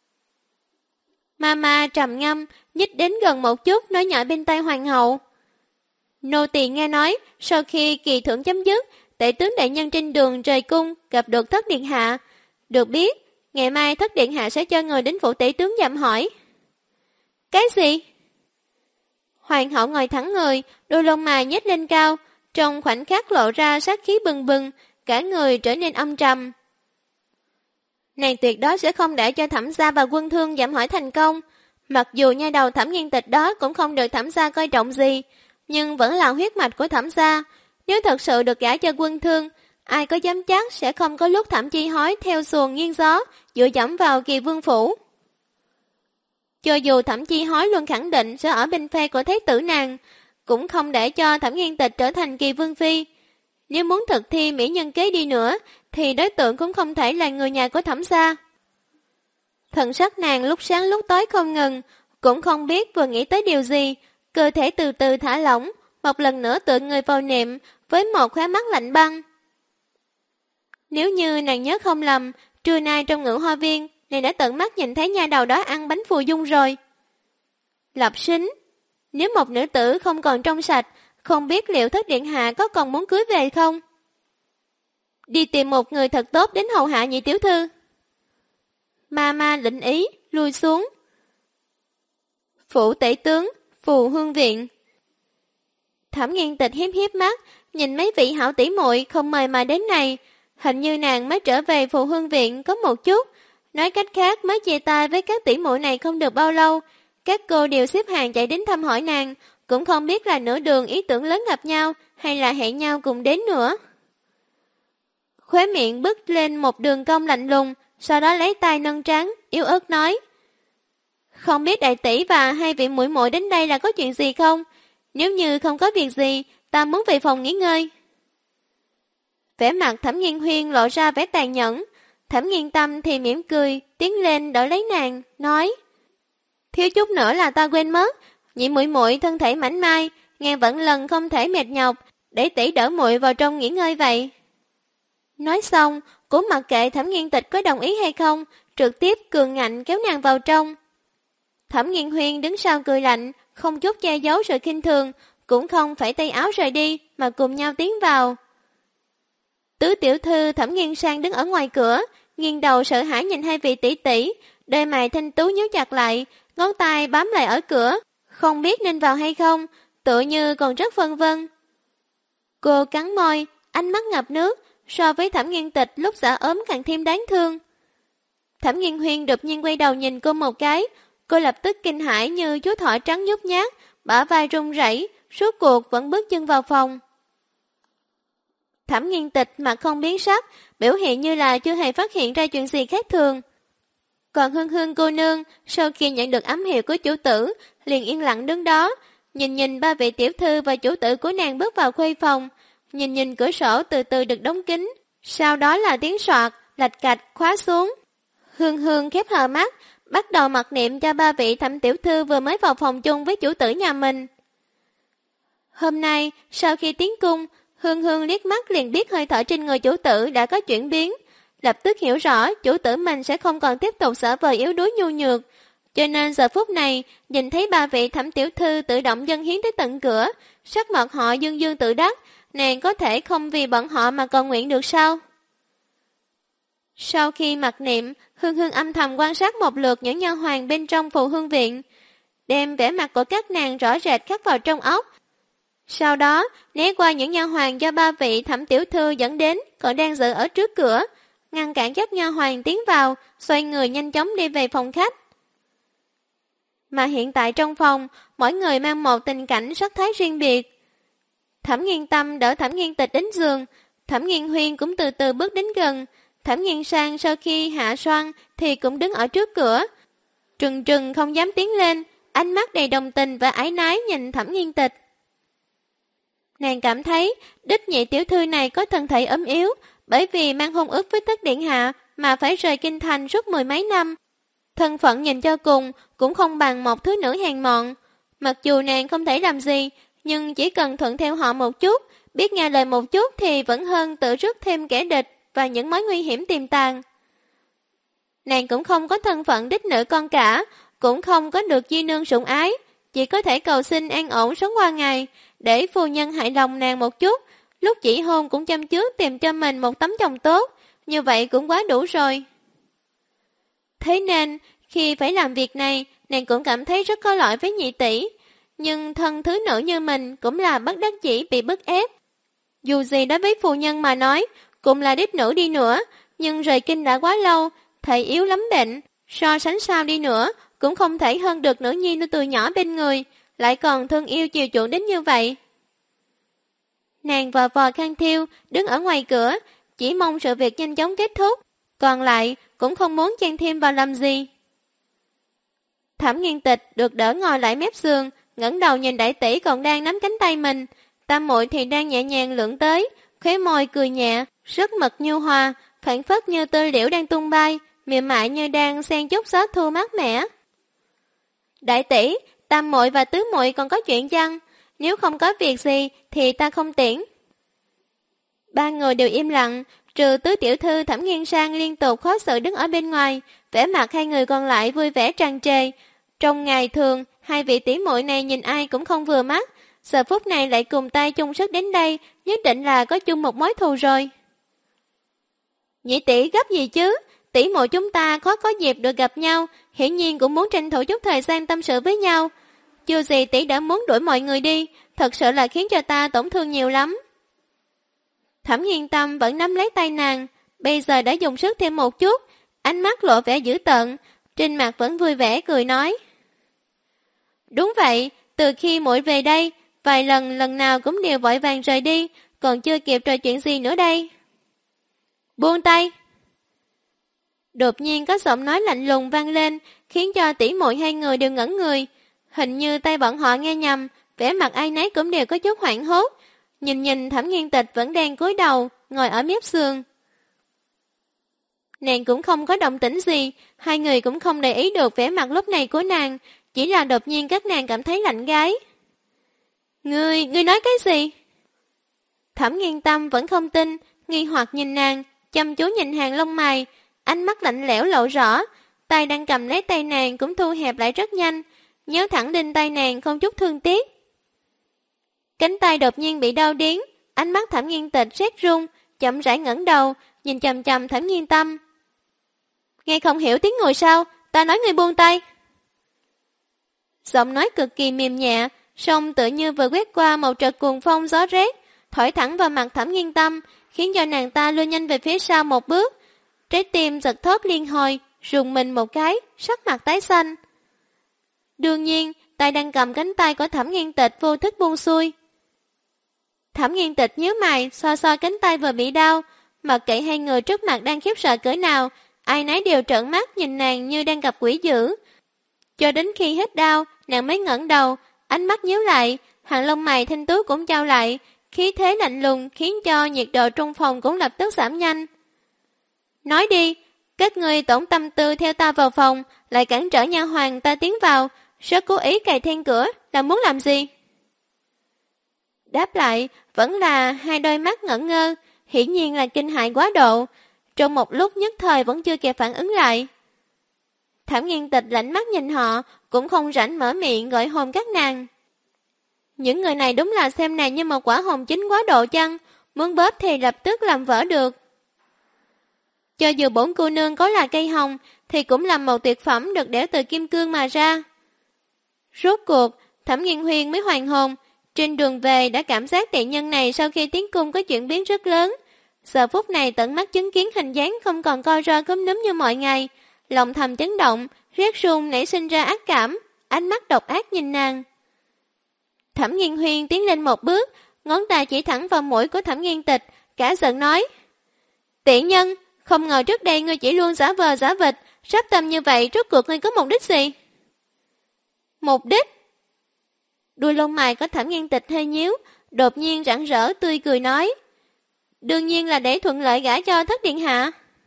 Mama trầm ngâm, nhích đến gần một chút nói nhỏ bên tai hoàng hậu. Nô tỳ nghe nói, sau khi kỳ thưởng chấm dứt, tể tướng đại nhân trên đường rời cung gặp được Thất điện hạ. Được biết, ngày mai Thất điện hạ sẽ cho người đến phủ tể tướng dạm hỏi. Cái gì? Hoàng hậu ngồi thẳng người, đôi lông mày nhếch lên cao, trong khoảnh khắc lộ ra sát khí bừng bừng, cả người trở nên âm trầm. Nàng tuyệt đối sẽ không để cho Thẩm gia và Quân Thương dạm hỏi thành công. Mặc dù nha đầu Thẩm Nghiên Tịch đó cũng không được Thẩm gia coi trọng gì, nhưng vẫn là huyết mạch của Thẩm gia. Nếu thật sự được gả cho Quân Thương, ai có dám chắc sẽ không có lúc Thẩm Chi Hối theo xuồng nghiêng gió, dựa dẫm vào Kỳ Vương phủ. Cho dù Thẩm Chi Hối luôn khẳng định sẽ ở bên phe của thái tử nàng, cũng không để cho Thẩm Nghiên Tịch trở thành Kỳ Vương phi. Nếu muốn thực thi mỹ nhân kế đi nữa, thì đối tượng cũng không thể là người nhà của Thẩm gia. Thần sắc nàng lúc sáng lúc tối không ngừng, cũng không biết vừa nghĩ tới điều gì, cơ thể từ từ thả lỏng, một lần nữa tựa người vào niệm với một khóe mắt lạnh băng. Nếu như nàng nhớ không lầm, trưa nay trong Ngự Hoa Viên, nàng đã tận mắt nhìn thấy nha đầu đó ăn bánh phù dung rồi. Lập Sính, nếu một nữ tử không còn trong sạch, không biết liệu Thất điện hạ có còn muốn cưới về không? Đi tìm một người thật tốt đến hầu hạ nhị tiểu thư. Mama lĩnh ý, lui xuống. Phủ tể tướng, Phù Hương Viện. Thẩm Nghiên Tịch hiếp hiếp mắt, nhìn mấy vị hảo tỷ muội không mời mà đến này. Hình như nàng mới trở về Phù Hương Viện có một chút. Nói cách khác mới chia tay với các tỷ muội này không được bao lâu. Các cô đều xếp hàng chạy đến thăm hỏi nàng, cũng không biết là nửa đường ý tưởng lớn gặp nhau hay là hẹn nhau cùng đến nữa. Khóe miệng bứt lên một đường cong lạnh lùng, sau đó lấy tay nâng trán, yếu ớt nói: "Không biết đại tỷ và hai vị muội muội đến đây là có chuyện gì không? Nếu như không có việc gì, ta muốn về phòng nghỉ ngơi." Vẻ mặt Thẩm Nghiên Huyên lộ ra vẻ tàn nhẫn, Thẩm Nghiên Tâm thì mỉm cười, tiến lên đỡ lấy nàng, nói: "Thiếu chút nữa là ta quên mất, nhị muội muội thân thể mảnh mai, nghe vẫn lần không thể mệt nhọc, để tỷ đỡ muội vào trong nghỉ ngơi vậy." Nói xong, cũng mặc kệ Thẩm Nghiên Tịch có đồng ý hay không, trực tiếp cường ngạnh kéo nàng vào trong. Thẩm Nghiên Huyên đứng sau cười lạnh, không chút che giấu sự khinh thường, cũng không phải tay áo rời đi mà cùng nhau tiến vào. Tứ tiểu thư Thẩm Nghiên Sang đứng ở ngoài cửa, nghiêng đầu sợ hãi nhìn hai vị tỷ tỷ, đôi mày thanh tú nhíu chặt lại, ngón tay bám lại ở cửa, không biết nên vào hay không, tựa như còn rất phân vân. Cô cắn môi, ánh mắt ngập nước, so với Thẩm Nghiên Tịch lúc giả ốm càng thêm đáng thương. Thẩm Nghiên Huyên đột nhiên quay đầu nhìn cô một cái, cô lập tức kinh hãi như chú thỏ trắng nhút nhát, bả vai run rẩy, rốt cuộc vẫn bước chân vào phòng. Thẩm Nghiên Tịch mặt không biến sắc, biểu hiện như là chưa hề phát hiện ra chuyện gì khác thường. Còn Hương Hương cô nương, sau khi nhận được ám hiệu của chủ tử, liền yên lặng đứng đó, nhìn ba vị tiểu thư và chủ tử của nàng bước vào khuê phòng, nhìn cửa sổ từ từ được đóng kín, sau đó là tiếng soạt, lạch cạch khóa xuống. Hương Hương khép hờ mắt, bắt đầu mặc niệm cho ba vị Thẩm tiểu thư vừa mới vào phòng chung với chủ tử nhà mình. Hôm nay, sau khi tiến cung, Hương Hương liếc mắt liền biết hơi thở trên người chủ tử đã có chuyển biến, lập tức hiểu rõ chủ tử mình sẽ không còn tiếp tục xả vời yếu đuối nhu nhược, cho nên giờ phút này nhìn thấy ba vị Thẩm tiểu thư tự động dâng hiến tới tận cửa, sắc mặt họ dương dương tự đắc, nàng có thể không vì bọn họ mà cầu nguyện được sao? Sau khi mặc niệm, Hương Hương âm thầm quan sát một lượt những nha hoàn bên trong phù hương viện, đem vẻ mặt của các nàng rõ rệt khắc vào trong óc. Sau đó, né qua những nha hoàn do ba vị Thẩm tiểu thư dẫn đến, còn đang giữ ở trước cửa, ngăn cản các nha hoàn tiến vào, xoay người nhanh chóng đi về phòng khách. Mà hiện tại trong phòng, mỗi người mang một tình cảnh sắc thái riêng biệt. Thẩm Nghiên Tâm đỡ Thẩm Nghiên Tịch đến giường, Thẩm Nghiên Huyên cũng từ từ bước đến gần, Thẩm Nghiên Sang sau khi hạ xoan thì cũng đứng ở trước cửa, trừng trừng không dám tiến lên, ánh mắt đầy đồng tình và ái nái nhìn Thẩm Nghiên Tịch. Nàng cảm thấy đích nhị tiểu thư này có thân thể ốm yếu, bởi vì mang hôn ước với Thất điện hạ mà phải rời kinh thành suốt mười mấy năm. Thân phận nhìn cho cùng cũng không bằng một thứ nữ hèn mọn. Mặc dù nàng không thể làm gì, nhưng chỉ cần thuận theo họ một chút, biết nghe lời một chút thì vẫn hơn tự rước thêm kẻ địch và những mối nguy hiểm tiềm tàng. Nàng cũng không có thân phận đích nữ con cả, cũng không có được di nương sủng ái, chỉ có thể cầu xin an ổn sống qua ngày, để phu nhân hại lòng nàng một chút, lúc chỉ hôn cũng chăm chước tìm cho mình một tấm chồng tốt, như vậy cũng quá đủ rồi. Thế nên, khi phải làm việc này, nàng cũng cảm thấy rất có lỗi với nhị tỷ, nhưng thân thứ nữ như mình cũng là bất đắc dĩ bị bức ép. Dù gì đối với phu nhân mà nói, cũng là đích nữ đi nữa, nhưng rời kinh đã quá lâu, thể yếu lắm bệnh, so sánh sao đi nữa, cũng không thể hơn được nữ nhi nó từ nhỏ bên người, lại còn thương yêu chiều chuộng đến như vậy. Nàng vò vò khăn thiêu, đứng ở ngoài cửa, chỉ mong sự việc nhanh chóng kết thúc, còn lại cũng không muốn chen thêm vào làm gì. Thẩm Nghiên Tịch được đỡ ngồi lại mép giường, ngẩng đầu nhìn đại tỷ còn đang nắm cánh tay mình, Tam muội thì đang nhẹ nhàng lượn tới, khóe môi cười nhẹ, rất mật nhu hòa, phảng phất như tơ liễu đang tung bay, mềm mại như đang xen chút gió thu mát mẻ. Đại tỷ, Tam muội và Tứ muội còn có chuyện chăng? Nếu không có việc gì thì ta không tiễn. Ba người đều im lặng, trừ Tứ tiểu thư Thẩm Nghiên Sang liên tục khó xử đứng ở bên ngoài, vẻ mặt hai người còn lại vui vẻ tràn trề. Trong ngày thường, hai vị tỷ muội này nhìn ai cũng không vừa mắt, giờ phút này lại cùng tay chung sức đến đây, nhất định là có chung một mối thù rồi. Nhị tỷ gấp gì chứ? Tỷ muội chúng ta khó có dịp được gặp nhau, hiển nhiên cũng muốn tranh thủ chút thời gian tâm sự với nhau. Chưa gì tỷ đã muốn đuổi mọi người đi, thật sự là khiến cho ta tổn thương nhiều lắm. Thẩm Nghiên Tâm vẫn nắm lấy tay nàng, bây giờ đã dùng sức thêm một chút, ánh mắt lộ vẻ dữ tợn, trên mặt vẫn vui vẻ cười nói. Đúng vậy, từ khi muội về đây, vài lần nào cũng đều vội vàng rời đi, còn chưa kịp trò chuyện gì nữa đây. Buông tay. Đột nhiên có giọng nói lạnh lùng vang lên, khiến cho tỷ muội hai người đều ngẩn người. Hình như tay bọn họ nghe nhầm, vẻ mặt ai nấy cũng đều có chút hoảng hốt. Nhìn Thẩm Nghiên Tịch vẫn đang cúi đầu, ngồi ở mép giường. Nàng cũng không có động tĩnh gì, hai người cũng không để ý được vẻ mặt lúc này của nàng, chỉ là đột nhiên các nàng cảm thấy lạnh gáy. Ngươi nói cái gì? Thẩm Nghiên Tâm vẫn không tin, nghi hoặc nhìn nàng, chăm chú nhìn hàng lông mày, ánh mắt lạnh lẽo lộ rõ, tay đang cầm lấy tay nàng cũng thu hẹp lại rất nhanh, nhớ thẳng đinh tay nàng không chút thương tiếc. Cánh tay đột nhiên bị đau điếng, ánh mắt Thẩm Nghiên Tịch rét run, chậm rãi ngẩng đầu, nhìn chằm chằm Thẩm Nghiên Tâm. Nghe không hiểu tiếng người sao, ta nói ngươi buông tay. Giọng nói cực kỳ mềm nhẹ, song tự như vừa quét qua một trận cuồng phong gió rét, thổi thẳng vào mặt Thẩm Nghiên Tâm, khiến cho nàng ta lùi nhanh về phía sau một bước. Trái tim giật thót liên hồi, rùng mình một cái, sắc mặt tái xanh. Đương nhiên, tay đang cầm cánh tay của Thẩm Nghiên Tịch vô thức buông xuôi. Thẩm Nghiên Tịch nhíu mày, xoa cánh tay vừa bị đau, mặc kệ hai người trước mặt đang khiếp sợ cỡ nào, ai nấy đều trợn mắt nhìn nàng như đang gặp quỷ dữ. Cho đến khi hết đau, nàng mới ngẩng đầu, ánh mắt nhíu lại, hàng lông mày thanh tú cũng trao lại, khí thế lạnh lùng khiến cho nhiệt độ trong phòng cũng lập tức giảm nhanh. Nói đi, các ngươi tổn tâm tư theo ta vào phòng, lại cản trở nha hoàn ta tiến vào, rất cố ý cài then cửa, là muốn làm gì? Đáp lại, vẫn là hai đôi mắt ngẩn ngơ, hiển nhiên là kinh hãi quá độ, trong một lúc nhất thời vẫn chưa kịp phản ứng lại. Thẩm Nghiên Tịch lạnh mắt nhìn họ, cũng không rảnh mở miệng gọi hồn các nàng. Những người này đúng là xem nàng như một quả hồng chín quá độ chăng, muốn bóp thì lập tức làm vỡ được. Cho dù bổn cô nương có là cây hồng, thì cũng là một tuyệt phẩm được đẽo từ kim cương mà ra. Rốt cuộc, Thẩm Nghiên Huyên mới hoàn hồn, trên đường về đã cảm giác tiện nhân này sau khi tiến cung có chuyển biến rất lớn. Giờ phút này tận mắt chứng kiến hình dáng không còn coi ro cúm núm như mọi ngày, lòng thầm chấn động, rét run nảy sinh ra ác cảm, ánh mắt độc ác nhìn nàng. Thẩm Nghiên Huyên tiến lên một bước, ngón tay chỉ thẳng vào mũi của Thẩm Nghiên Tịch, cả giận nói: Tiện nhân, không ngờ trước đây ngươi chỉ luôn giả vờ giả vịt, sắp tâm như vậy, rốt cuộc ngươi có mục đích gì? Mục đích? Đuôi lông mày có Thẩm Nghiên Tịch hơi nhíu, đột nhiên rạng rỡ tươi cười nói: Đương nhiên là để thuận lợi gả cho Thất điện hạ.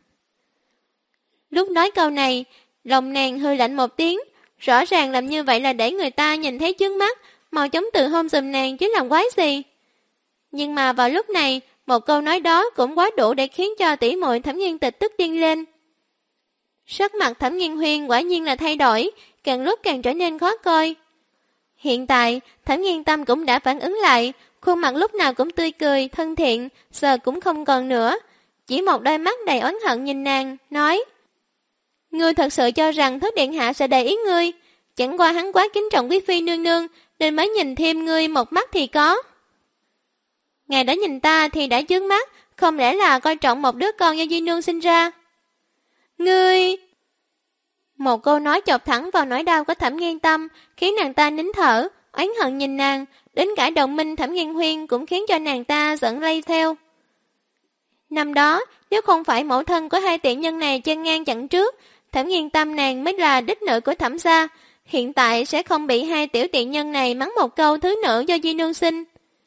Lúc nói câu này, lòng nàng hơi lạnh một tiếng, rõ ràng làm như vậy là để người ta nhìn thấy chướng mắt, mau chóng từ hôn giùm nàng chứ làm quái gì. Nhưng mà vào lúc này, một câu nói đó cũng quá đủ để khiến cho tỷ muội Thẩm Nghiên Tịch tức điên lên. Sắc mặt Thẩm Nghiên Huyên quả nhiên là thay đổi, càng lúc càng trở nên khó coi. Hiện tại, Thẩm Nghiên Tâm cũng đã phản ứng lại, khuôn mặt lúc nào cũng tươi cười, thân thiện, giờ cũng không còn nữa. Chỉ một đôi mắt đầy oán hận nhìn nàng, nói: Ngươi thật sự cho rằng Thất điện hạ sẽ để ý ngươi, chẳng qua hắn quá kính trọng quý phi nương nương, nên mới nhìn thêm ngươi một mắt thì có. Ngài đã nhìn ta thì đã chướng mắt, không lẽ là coi trọng một đứa con do Di nương sinh ra? Ngươi... Một câu nói chọc thẳng vào nỗi đau của Thẩm Nghiên Tâm, khiến nàng ta nín thở, oán hận nhìn nàng, đến cả đồng minh Thẩm Nghiên Huyên cũng khiến cho nàng ta giận lây theo. Năm đó, nếu không phải mẫu thân của hai tiện nhân này chen ngang chặn trước, Thẩm Nghiên Tâm nàng mới là đích nữ của Thẩm gia, hiện tại sẽ không bị hai tiểu tiện nhân này mắng một câu thứ nữ do Di nương sinh.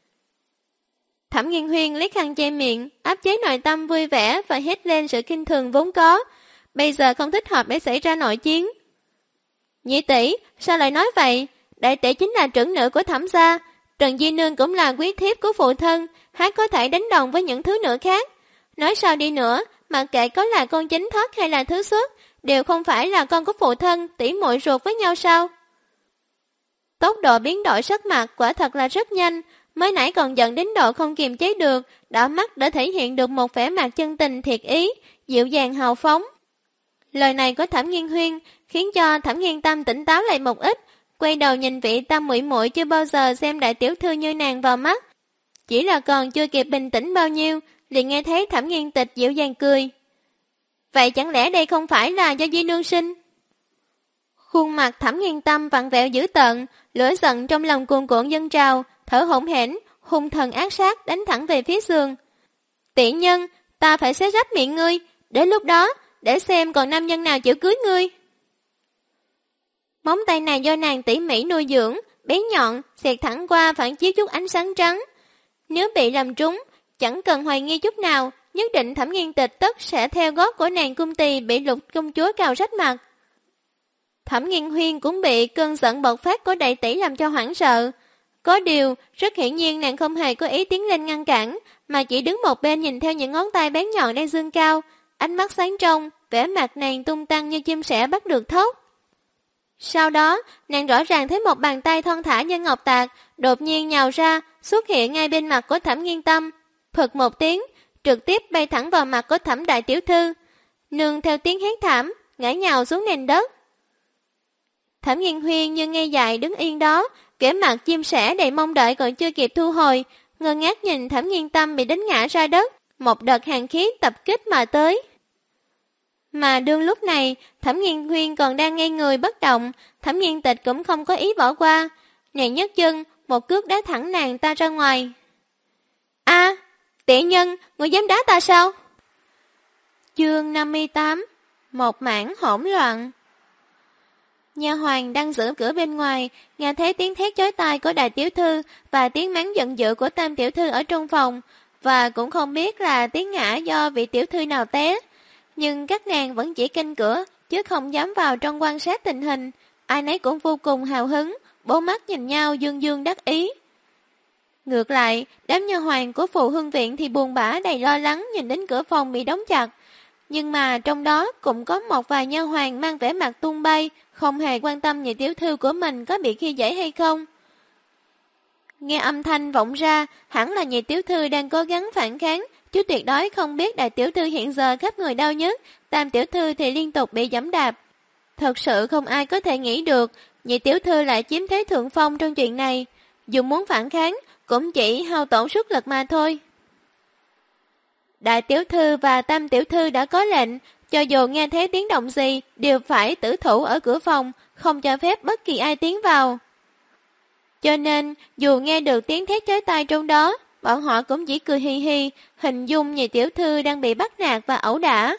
Thẩm Nghiên Huyên lấy khăn che miệng, áp chế nội tâm vui vẻ và hét lên sự kinh thường vốn có. Bây giờ không thích hợp để xảy ra nội chiến. Nhị tỷ, sao lại nói vậy? Đại tỷ chính là trưởng nữ của Thẩm gia, Trần Di nương cũng là quý thiếp của phụ thân, hắn có thể đánh đồng với những thứ nữ khác. Nói sao đi nữa, mặc kệ có là con chính thất hay là thứ xuất, đều không phải là con của phụ thân, tỷ muội ruột với nhau sao? Tốc độ biến đổi sắc mặt quả thật là rất nhanh, mới nãy còn giận đến độ không kiềm chế được, đỏ mắt đã thể hiện được một vẻ mặt chân tình thiệt ý, dịu dàng hào phóng. Lời này của Thẩm Nghiên Huyên khiến cho Thẩm Nghiên Tâm tỉnh táo lại một ít, quay đầu nhìn vị Tam muội muội chưa bao giờ xem đại tiểu thư như nàng vào mắt. Chỉ là còn chưa kịp bình tĩnh bao nhiêu, liền nghe thấy Thẩm Nghiên Tịch dịu dàng cười. Vậy chẳng lẽ đây không phải là do Di nương sinh? Khuôn mặt Thẩm Nghiên Tâm vặn vẹo dữ tợn, lửa giận trong lòng cuồn cuộn dâng trào, thở hổn hển, hung thần ác sát đánh thẳng về phía giường. Tiện nhân, ta phải xé rách miệng ngươi, đến lúc đó, để xem còn nam nhân nào chịu cưới ngươi. Móng tay này do nàng tỉ mỉ nuôi dưỡng, bé nhọn, xẹt thẳng qua phản chiếu chút ánh sáng trắng. Nếu bị làm trúng, chẳng cần hoài nghi chút nào, nhất định Thẩm Nghiên Tịch tất sẽ theo gót của nàng cung tỳ bị Lục công chúa cào rách mặt. Thẩm Nghiên Huyên cũng bị cơn giận bộc phát của đại tỷ làm cho hoảng sợ. Có điều, rất hiển nhiên nàng không hề có ý tiến lên ngăn cản, mà chỉ đứng một bên nhìn theo những ngón tay bén nhọn đang dương cao, ánh mắt sáng trong, vẻ mặt nàng tung tăng như chim sẻ bắt được thốc. Sau đó, nàng rõ ràng thấy một bàn tay thon thả như ngọc tạc, đột nhiên nhào ra, xuất hiện ngay bên mặt của Thẩm Nghiên Tâm. Phật một tiếng, trực tiếp bay thẳng vào mặt của Thẩm đại tiểu thư. Nương theo tiếng hét thảm, ngã nhào xuống nền đất. Thẩm Nghiên Huyên như nghe dại đứng yên đó, vẻ mặt chim sẻ đầy mong đợi còn chưa kịp thu hồi, ngơ ngác nhìn Thẩm Nghiên Tâm bị đánh ngã ra đất, một đợt hàn khí tập kích mà tới. Mà đương lúc này, Thẩm Nghiên Huyên còn đang ngây người bất động, Thẩm Nghiên Tịch cũng không có ý bỏ qua. Nàng nhấc chân, một cước đá thẳng nàng ta ra ngoài. A, tiện nhân, ngươi dám đá ta sao? Chương 58, một mảng hỗn loạn. Nha hoàn đang giữ cửa bên ngoài, nghe thấy tiếng thét chói tai của đại tiểu thư và tiếng mắng giận dữ của tam tiểu thư ở trong phòng, và cũng không biết là tiếng ngã do vị tiểu thư nào té. Nhưng các nàng vẫn chỉ canh cửa, chứ không dám vào trong quan sát tình hình. Ai nấy cũng vô cùng hào hứng, bốn mắt nhìn nhau dương dương đắc ý. Ngược lại, đám nha hoàn của Phù Hương Viện thì buồn bã đầy lo lắng nhìn đến cửa phòng bị đóng chặt. Nhưng mà trong đó cũng có một vài nha hoàn mang vẻ mặt tung bay, không hề quan tâm nhị tiểu thư của mình có bị khi dễ hay không. Nghe âm thanh vọng ra, hẳn là nhị tiểu thư đang cố gắng phản kháng, chứ tuyệt đối không biết đại tiểu thư hiện giờ khắp người đau nhức, tam tiểu thư thì liên tục bị giẫm đạp. Thật sự không ai có thể nghĩ được, nhị tiểu thư lại chiếm thế thượng phong trong chuyện này. Dù muốn phản kháng, cũng chỉ hao tổn sức lực mà thôi. Đại tiểu thư và tam tiểu thư đã có lệnh, cho dù nghe thấy tiếng động gì, đều phải tử thủ ở cửa phòng, không cho phép bất kỳ ai tiến vào. Cho nên, dù nghe được tiếng thét chói tai trong đó, bọn họ cũng chỉ cười hi hi, hình dung nhị tiểu thư đang bị bắt nạt và ẩu đả.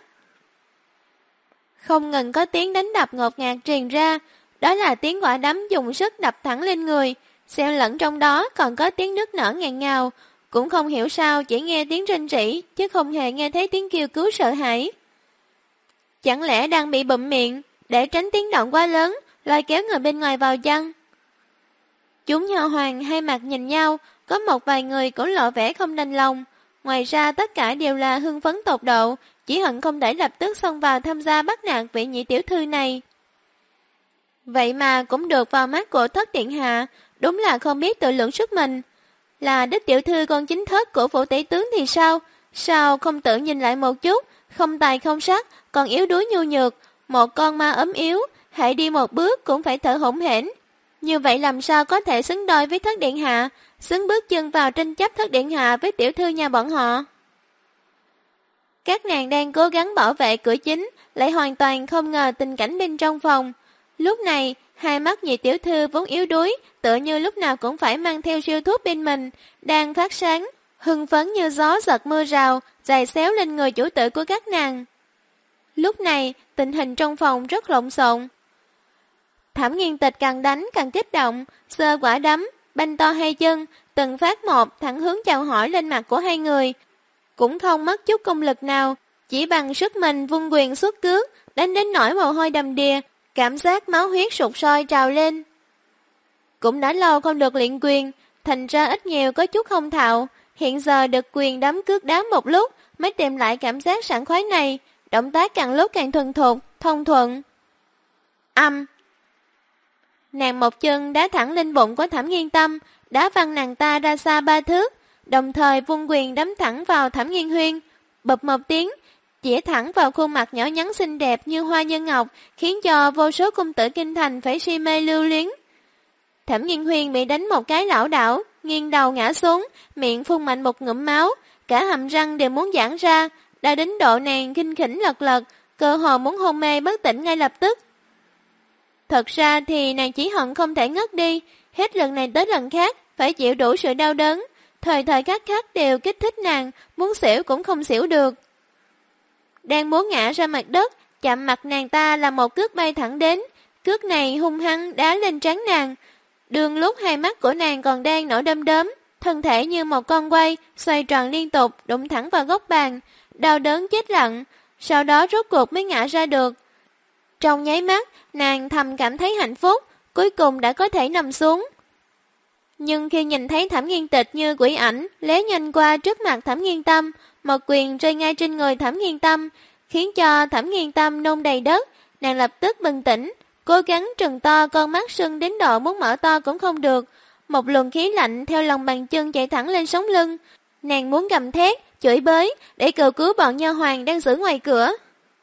Không ngừng có tiếng đánh đập ngột ngạt truyền ra, đó là tiếng quả đấm dùng sức đập thẳng lên người, xen lẫn trong đó còn có tiếng nức nở ngàn ngào, cũng không hiểu sao chỉ nghe tiếng rên rỉ, chứ không hề nghe thấy tiếng kêu cứu sợ hãi. Chẳng lẽ đang bị bụm miệng, để tránh tiếng động quá lớn, lôi kéo người bên ngoài vào chăng? Chúng nha hoàn hai mặt nhìn nhau, có một vài người cũng lộ vẻ không đành lòng. Ngoài ra tất cả đều là hưng phấn tột độ, chỉ hận không thể lập tức xông vào tham gia bắt nạt vị nhị tiểu thư này. Vậy mà cũng được vào mắt của thất điện hạ, đúng là không biết tự lượng sức mình. Là đích tiểu thư con chính thất của phủ tỷ tướng thì sao? Sao không tự nhìn lại một chút, không tài không sắc, còn yếu đuối nhu nhược, một con ma ốm yếu, hãy đi một bước cũng phải thở hổn hển. Như vậy làm sao có thể xứng đôi với thất điện hạ, xứng bước chân vào tranh chấp thất điện hạ với tiểu thư nhà bọn họ? Các nàng đang cố gắng bảo vệ cửa chính, lại hoàn toàn không ngờ tình cảnh bên trong phòng. Lúc này, hai mắt nhị tiểu thư vốn yếu đuối, tựa như lúc nào cũng phải mang theo siêu thuốc bên mình, đang phát sáng, hưng phấn như gió giật mưa rào, giày xéo lên người chủ tử của các nàng. Lúc này, tình hình trong phòng rất lộn xộn. Thẩm Nghiên Tịch càng đánh càng kích động, sơ quả đấm, banh to hai chân, từng phát một thẳng hướng chào hỏi lên mặt của hai người. Cũng không mất chút công lực nào, chỉ bằng sức mình vung quyền xuất cước, đánh đến nỗi mồ hôi đầm đìa, cảm giác máu huyết sụt sôi trào lên. Cũng đã lâu không được luyện quyền, thành ra ít nhiều có chút không thạo, hiện giờ được quyền đấm cước đá một lúc mới tìm lại cảm giác sảng khoái này, động tác càng lúc càng thuần thục, thông thuận. Nàng một chân đá thẳng lên bụng của Thẩm Nghiên Tâm, đá văng nàng ta ra xa 3 thước, đồng thời vung quyền đấm thẳng vào Thẩm Nghiên Huyên. Bập một tiếng, chĩa thẳng vào khuôn mặt nhỏ nhắn xinh đẹp như hoa như ngọc, khiến cho vô số cung tử kinh thành phải si mê lưu luyến. Thẩm Nghiên Huyên bị đánh một cái lảo đảo, nghiêng đầu ngã xuống, miệng phun mạnh một ngụm máu, cả hàm răng đều muốn giãn ra, đã đến độ nàng kinh khỉnh lật lật, cơ hồ muốn hôn mê bất tỉnh ngay lập tức. Thật ra thì nàng chỉ hận không thể ngất đi, hết lần này tới lần khác, phải chịu đủ sự đau đớn. Thời thời khắc khắc đều kích thích nàng, muốn xỉu cũng không xỉu được. Đang muốn ngã ra mặt đất, chạm mặt nàng ta là một cước bay thẳng đến. Cước này hung hăng đá lên trán nàng. Đường lúc hai mắt của nàng còn đang nổi đom đóm, thân thể như một con quay, xoay tròn liên tục, đụng thẳng vào góc bàn. Đau đớn chết lặng, sau đó rốt cuộc mới ngã ra được. Trong nháy mắt, nàng thầm cảm thấy hạnh phúc, cuối cùng đã có thể nằm xuống. Nhưng khi nhìn thấy Thẩm Nghiên Tịch như quỷ ảnh lé nhanh qua trước mặt Thẩm Nghiên Tâm, một quyền rơi ngay trên người Thẩm Nghiên Tâm, khiến cho Thẩm Nghiên Tâm nôn đầy đất. Nàng lập tức bừng tỉnh, cố gắng trừng to con mắt sưng đến độ muốn mở to cũng không được. Một luồng khí lạnh theo lòng bàn chân chạy thẳng lên sống lưng. Nàng muốn gầm thét, chửi bới để cầu cứu bọn nha hoàn đang giữ ngoài cửa.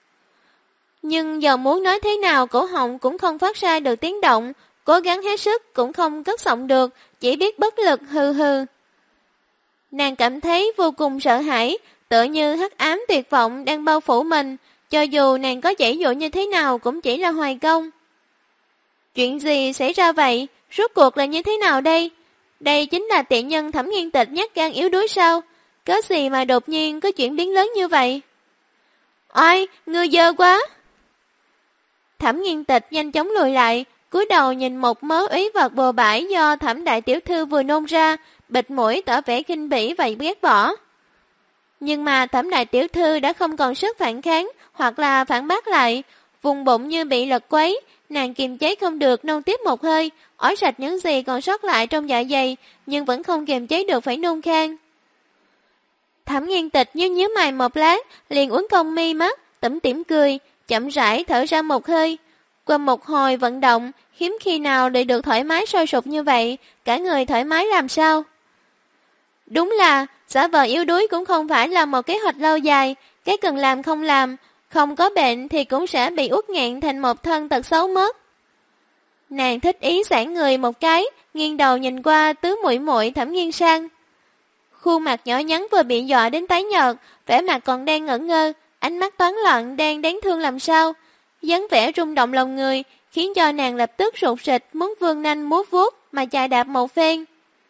Nhưng giờ muốn nói thế nào cổ họng cũng không phát ra được tiếng động, cố gắng hết sức cũng không cất giọng được, chỉ biết bất lực hừ hừ. Nàng cảm thấy vô cùng sợ hãi, tựa như hắc ám tuyệt vọng đang bao phủ mình, cho dù nàng có giãy dụ như thế nào cũng chỉ là hoài công. Chuyện gì xảy ra vậy? Rốt cuộc là như thế nào đây? Đây chính là tiện nhân Thẩm Nghiên Tịch nhát gan yếu đuối sao? Cớ gì mà đột nhiên có chuyển biến lớn như vậy? Ôi, ngươi dơ quá! Thẩm Nghiên Tịch nhanh chóng lùi lại, cúi đầu nhìn một mớ úy vật bừa bãi do Thẩm đại tiểu thư vừa nôn ra, bịt mũi tỏ vẻ khinh bỉ và ghét bỏ. Nhưng mà Thẩm đại tiểu thư đã không còn sức phản kháng hoặc là phản bác lại, vùng bụng như bị lật quấy, nàng kiềm chế không được nôn tiếp một hơi, ói sạch những gì còn sót lại trong dạ dày, nhưng vẫn không kiềm chế được phải nôn khan. Thẩm Nghiên Tịch nhíu mày một lát, liền uốn cong mi mắt, tủm tỉm cười, chậm rãi thở ra một hơi. Qua một hồi vận động, hiếm khi nào để được thoải mái sôi sục như vậy, cả người thoải mái làm sao? Đúng là, giả vờ yếu đuối cũng không phải là một kế hoạch lâu dài, cái cần làm không làm, không có bệnh thì cũng sẽ bị uất nghẹn thành một thân tật xấu mất. Nàng thích ý giãn người một cái, nghiêng đầu nhìn qua tứ muội muội Thẩm Nghiên Sang. Khuôn mặt nhỏ nhắn vừa bị dọa đến tái nhợt, vẻ mặt còn đang ngẩn ngơ, ánh mắt toán loạn đang đáng thương làm sao. Dáng vẻ rung động lòng người, khiến cho nàng lập tức sụt sịch muốn vươn nanh múa vuốt mà chà đạp một phen.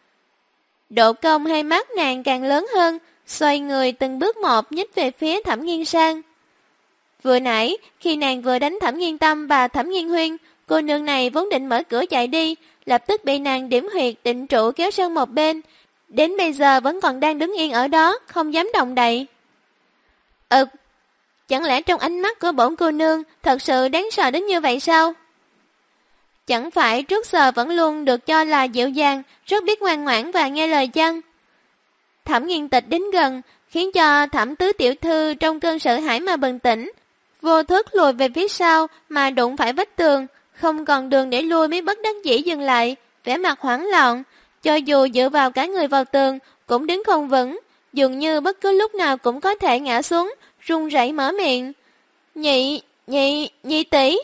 Độ cong hai mắt nàng càng lớn hơn, xoay người từng bước một nhích về phía Thẩm Nghiên Sang. Vừa nãy, khi nàng vừa đánh Thẩm Nghiên Tâm và Thẩm Nghiên Huyên, cô nương này vốn định mở cửa chạy đi, lập tức bị nàng điểm huyệt định trụ kéo sang một bên. Đến bây giờ vẫn còn đang đứng yên ở đó, không dám động đậy. Chẳng lẽ trong ánh mắt của bổn cô nương thật sự đáng sợ đến như vậy sao? Chẳng phải trước giờ vẫn luôn được cho là dịu dàng, rất biết ngoan ngoãn và nghe lời chăng? Thẩm Nghiên Tịch đến gần, khiến cho Thẩm tứ tiểu thư trong cơn sợ hãi mà bừng tỉnh. Vô thức lùi về phía sau mà đụng phải vách tường, không còn đường để lui mới bất đắc dĩ dừng lại, vẻ mặt hoảng loạn. Cho dù dựa vào cả người vào tường, cũng đứng không vững, dường như bất cứ lúc nào cũng có thể ngã xuống, run rẩy mở miệng. Nhị tỷ.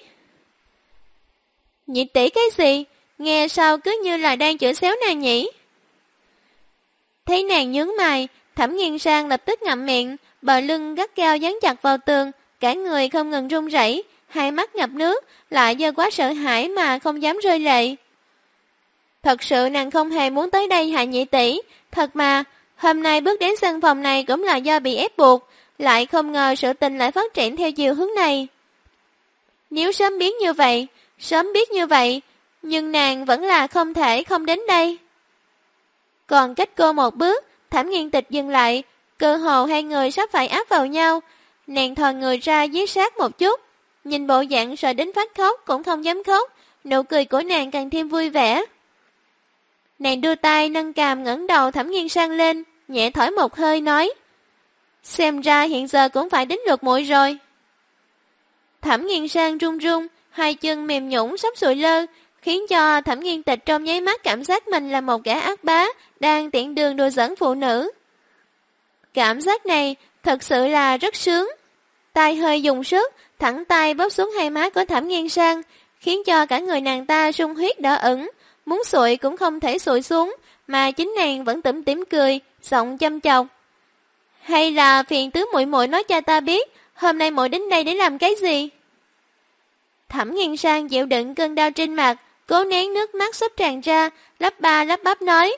Nhị tỷ cái gì? Nghe sao cứ như là đang chửi xéo nàng nhỉ? Thấy nàng nhướng mày, Thẩm Nghiên Sang lập tức ngậm miệng, bờ lưng gắt gao dán chặt vào tường, cả người không ngừng run rẩy, hai mắt ngập nước, lại do quá sợ hãi mà không dám rơi lệ. Thật sự nàng không hề muốn tới đây hại nhị tỷ, thật mà, hôm nay bước đến sân phòng này cũng là do bị ép buộc, lại không ngờ sự tình lại phát triển theo chiều hướng này. Nếu sớm biết như vậy, nhưng nàng vẫn là không thể không đến đây. Còn cách cô một bước, Thẩm Nghiên Tịch dừng lại, cơ hồ hai người sắp phải áp vào nhau. Nàng thò người ra dí sát một chút, nhìn bộ dạng sợ đến phát khóc cũng không dám khóc, nụ cười của nàng càng thêm vui vẻ. Nàng đưa tay nâng cằm ngẩng đầu Thẩm Nghiên Sang lên, nhẹ thổi một hơi nói: Xem ra hiện giờ cũng phải đến lượt muội rồi. Thẩm Nghiên Sang run run, hai chân mềm nhũn sắp sụi lơ, khiến cho Thẩm Nghiên Tịch trong nháy mắt cảm giác mình là một gã ác bá đang tiện đường đùa giỡn phụ nữ. Cảm giác này thật sự là rất sướng. Tay hơi dùng sức, thẳng tay bóp xuống hai má của Thẩm Nghiên Sang, khiến cho cả người nàng ta sung huyết đỏ ửng, muốn sụi cũng không thể sụi xuống, mà chính nàng vẫn tủm tỉm cười, giọng châm chọc. Hay là phiền tứ muội muội nói cho ta biết, hôm nay muội đến đây để làm cái gì? Thẩm Nghiên Sang chịu đựng cơn đau trên mặt, cố nén nước mắt sắp tràn ra, lắp ba lắp bắp nói,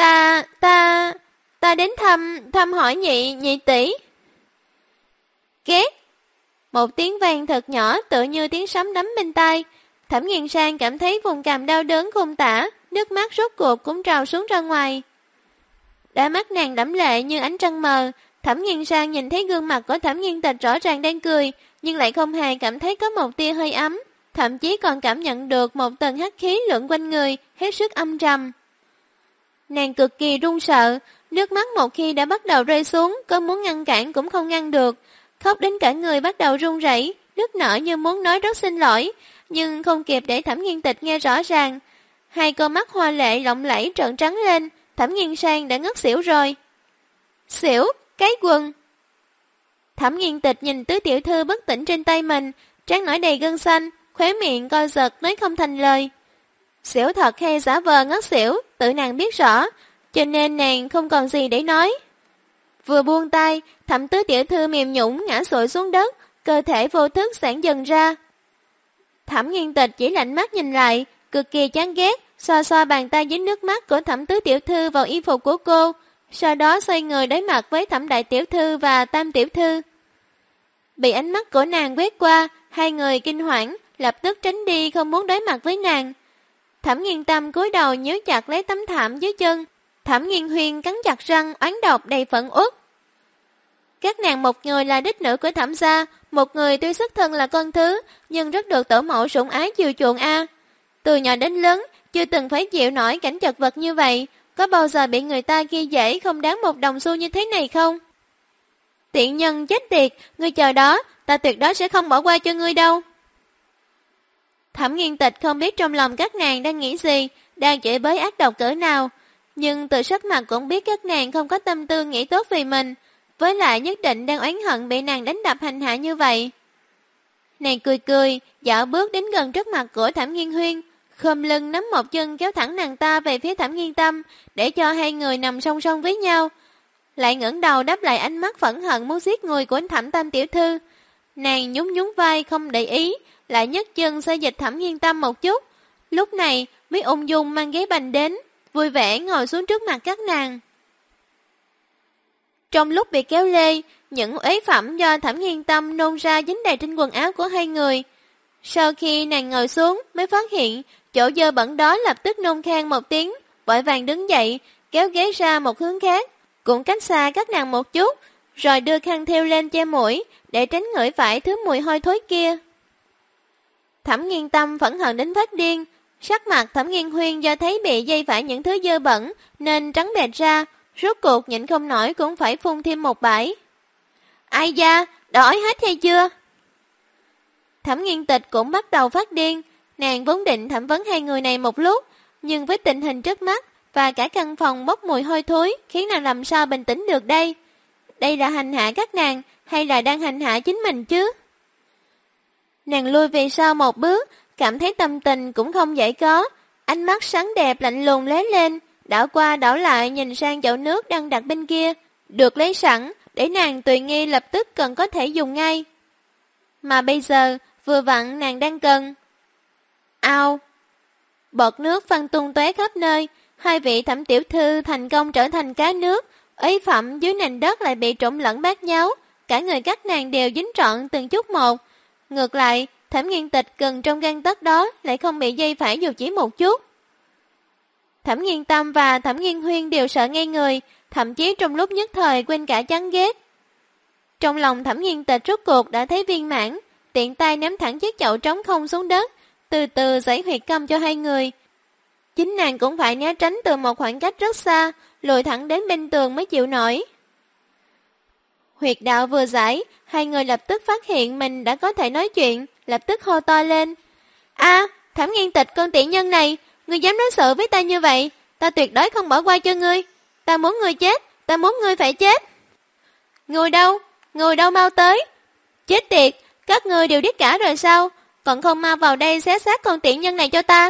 ta đến thăm hỏi nhị tỷ. Két! Một tiếng vang thật nhỏ tựa như tiếng sấm đấm bên tai. Thẩm Nghiên Sang cảm thấy vùng cằm đau đớn khôn tả, nước mắt rốt cuộc cũng trào xuống ra ngoài. Đôi mắt nàng đẫm lệ như ánh trăng mờ, Thẩm Nghiên Sang nhìn thấy gương mặt của Thẩm Nghiên Tịch rõ ràng đang cười, nhưng lại không hề cảm thấy có một tia hơi ấm, thậm chí còn cảm nhận được một tầng hắc khí lượn quanh người, hết sức âm trầm. Nàng cực kỳ run sợ, nước mắt một khi đã bắt đầu rơi xuống, có muốn ngăn cản cũng không ngăn được, khóc đến cả người bắt đầu run rẩy, nức nở như muốn nói rất xin lỗi, nhưng không kịp để Thẩm Nghiên Tịch nghe rõ ràng. Hai con mắt hoa lệ lộng lẫy trợn trắng lên, Thẩm Nghiên Sang đã ngất xỉu rồi. Xỉu, cái quần. Thẩm Nghiên Tịch nhìn tứ tiểu thư bất tỉnh trên tay mình, trán nổi đầy gân xanh, khóe miệng co giật nói không thành lời. Xỉu thật hay giả vờ ngất xỉu, tự nàng biết rõ, cho nên nàng không còn gì để nói. Vừa buông tay, Thẩm tứ tiểu thư mềm nhũn ngã xổi xuống đất, cơ thể vô thức giãn dần ra. Thẩm Nghiên Tịch chỉ lạnh mắt nhìn lại, cực kỳ chán ghét, xoa xoa bàn tay dính nước mắt của Thẩm tứ tiểu thư vào y phục của cô, sau đó xoay người đối mặt với Thẩm đại tiểu thư và Tam tiểu thư. Bị ánh mắt của nàng quét qua, hai người kinh hoảng, lập tức tránh đi không muốn đối mặt với nàng. Thẩm Nghiên Tâm cúi đầu nhíu chặt lấy tấm thảm dưới chân, Thẩm Nghiên Huyên cắn chặt răng oán độc đầy phẫn uất. Các nàng một người là đích nữ của Thẩm gia, một người tuy xuất thân là con thứ, nhưng rất được tổ mẫu sủng ái chiều chuộng a. Từ nhỏ đến lớn, chưa từng phải chịu nổi cảnh chật vật như vậy, có bao giờ bị người ta ghi dễ không đáng một đồng xu như thế này không? Tiện nhân chết tiệt, ngươi chờ đó, ta tuyệt đối sẽ không bỏ qua cho ngươi đâu. Thẩm Nghiên Tịch không biết trong lòng các nàng đang nghĩ gì, đang chửi bới ác độc cỡ nào, nhưng từ sắc mặt cũng biết các nàng không có tâm tư nghĩ tốt vì mình, với lại nhất định đang oán hận bị nàng đánh đập hành hạ như vậy. Nàng cười cười, dạo bước đến gần trước mặt của Thẩm Nghiên Huyên, khom lưng nắm một chân kéo thẳng nàng ta về phía Thẩm Nghiên Tâm, để cho hai người nằm song song với nhau. Lại ngẩng đầu đáp lại ánh mắt phẫn hận muốn giết người của Thẩm Tam tiểu thư. Nàng nhún nhún vai không để ý, lại nhấc chân xê dịch Thẩm Nghiên Tâm một chút. Lúc này mới ung dung mang ghế bành đến, vui vẻ ngồi xuống trước mặt các nàng. Trong lúc bị kéo lê, những uế phẩm do Thẩm Nghiên Tâm nôn ra dính đầy trên quần áo của hai người. Sau khi nàng ngồi xuống mới phát hiện chỗ dơ bẩn đó, lập tức nôn khan một tiếng, vội vàng đứng dậy, kéo ghế ra một hướng khác, cũng cách xa các nàng một chút, rồi đưa khăn thêu lên che mũi, để tránh ngửi phải thứ mùi hôi thối kia. Thẩm Nghiên Tâm phẫn hận đến phát điên, sắc mặt Thẩm Nghiên Huyên do thấy bị dây phải những thứ dơ bẩn nên trắng bệch ra, rốt cuộc nhịn không nổi cũng phải phun thêm một bãi. Ai da, đói hết hay chưa? Thẩm Nghiên Tịch cũng bắt đầu phát điên, nàng vốn định thẩm vấn hai người này một lúc, nhưng với tình hình trước mắt và cả căn phòng bốc mùi hôi thối khiến nàng làm sao bình tĩnh được đây? Đây là hành hạ các nàng hay là đang hành hạ chính mình chứ? Nàng lui về sau một bước, cảm thấy tâm tình cũng không dễ có, ánh mắt sáng đẹp lạnh lùng lóe lên, đảo qua đảo lại nhìn sang chậu nước đang đặt bên kia, được lấy sẵn để nàng tùy nghi lập tức cần có thể dùng ngay. Mà bây giờ, vừa vặn nàng đang cần. Ao! Bọt nước văng tung tóe khắp nơi, hai vị Thẩm tiểu thư thành công trở thành cá nước, uế phẩm dưới nền đất lại bị trộn lẫn bát nháo, cả người các nàng đều dính trọn từng chút một. Ngược lại, Thẩm Nghiên Tịch gần trong gang tấc đó lại không bị dây phải dù chỉ một chút. Thẩm Nghiên Tâm và Thẩm Nghiên Huyên đều sợ ngây người, thậm chí trong lúc nhất thời quên cả chán ghét. Trong lòng Thẩm Nghiên Tịch rốt cuộc đã thấy viên mãn, tiện tay ném thẳng chiếc chậu trống không xuống đất, từ từ giải huyệt câm cho hai người. Chính nàng cũng phải né tránh từ một khoảng cách rất xa, lùi thẳng đến bên tường mới chịu nổi. Huyệt đạo vừa giải, hai người lập tức phát hiện mình đã có thể nói chuyện, lập tức hô to lên. Thẩm Nghiên Tịch con tiện nhân này, ngươi dám nói sự với ta như vậy, ta tuyệt đối không bỏ qua cho ngươi. Ta muốn ngươi chết, ta muốn ngươi phải chết. Người đâu mau tới. Chết tiệt, các ngươi đều biết cả rồi sao, còn không mau vào đây xé xác con tiện nhân này cho ta.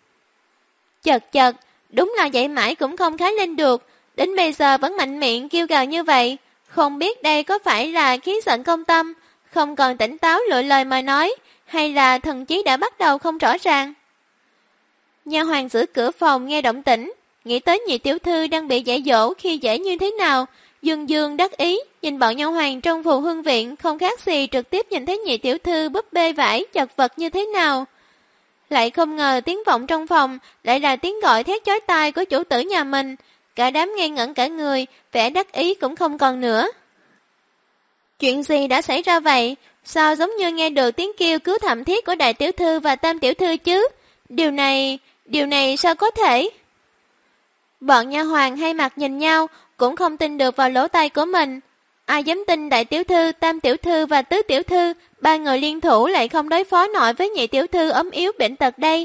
Chật, đúng là vậy mãi cũng không khá lên được, đến bây giờ vẫn mạnh miệng kêu gào như vậy, không biết đây có phải là khí giận công tâm, không còn tỉnh táo lựa lời mà nói, hay là thần trí đã bắt đầu không rõ ràng. Nha hoàn giữ cửa phòng nghe động tĩnh, nghĩ tới nhị tiểu thư đang bị dạy dỗ khi dễ như thế nào, dương dương đắc ý, nhìn bọn nha hoàn trong Phù Hương viện không khác gì trực tiếp nhìn thấy nhị tiểu thư búp bê vải chật vật như thế nào. Lại không ngờ tiếng vọng trong phòng lại là tiếng gọi thét chói tai của chủ tử nhà mình, cả đám ngây ngẩn cả người, vẻ đắc ý cũng không còn nữa. Chuyện gì đã xảy ra vậy? Sao giống như nghe được tiếng kêu cứu thảm thiết của đại tiểu thư và tam tiểu thư chứ? Điều này sao có thể? Bọn nha hoàn hai mặt nhìn nhau, cũng không tin được vào lỗ tai của mình. Ai dám tin đại tiểu thư, tam tiểu thư và tứ tiểu thư, ba người liên thủ lại không đối phó nổi với nhị tiểu thư ốm yếu bệnh tật đây.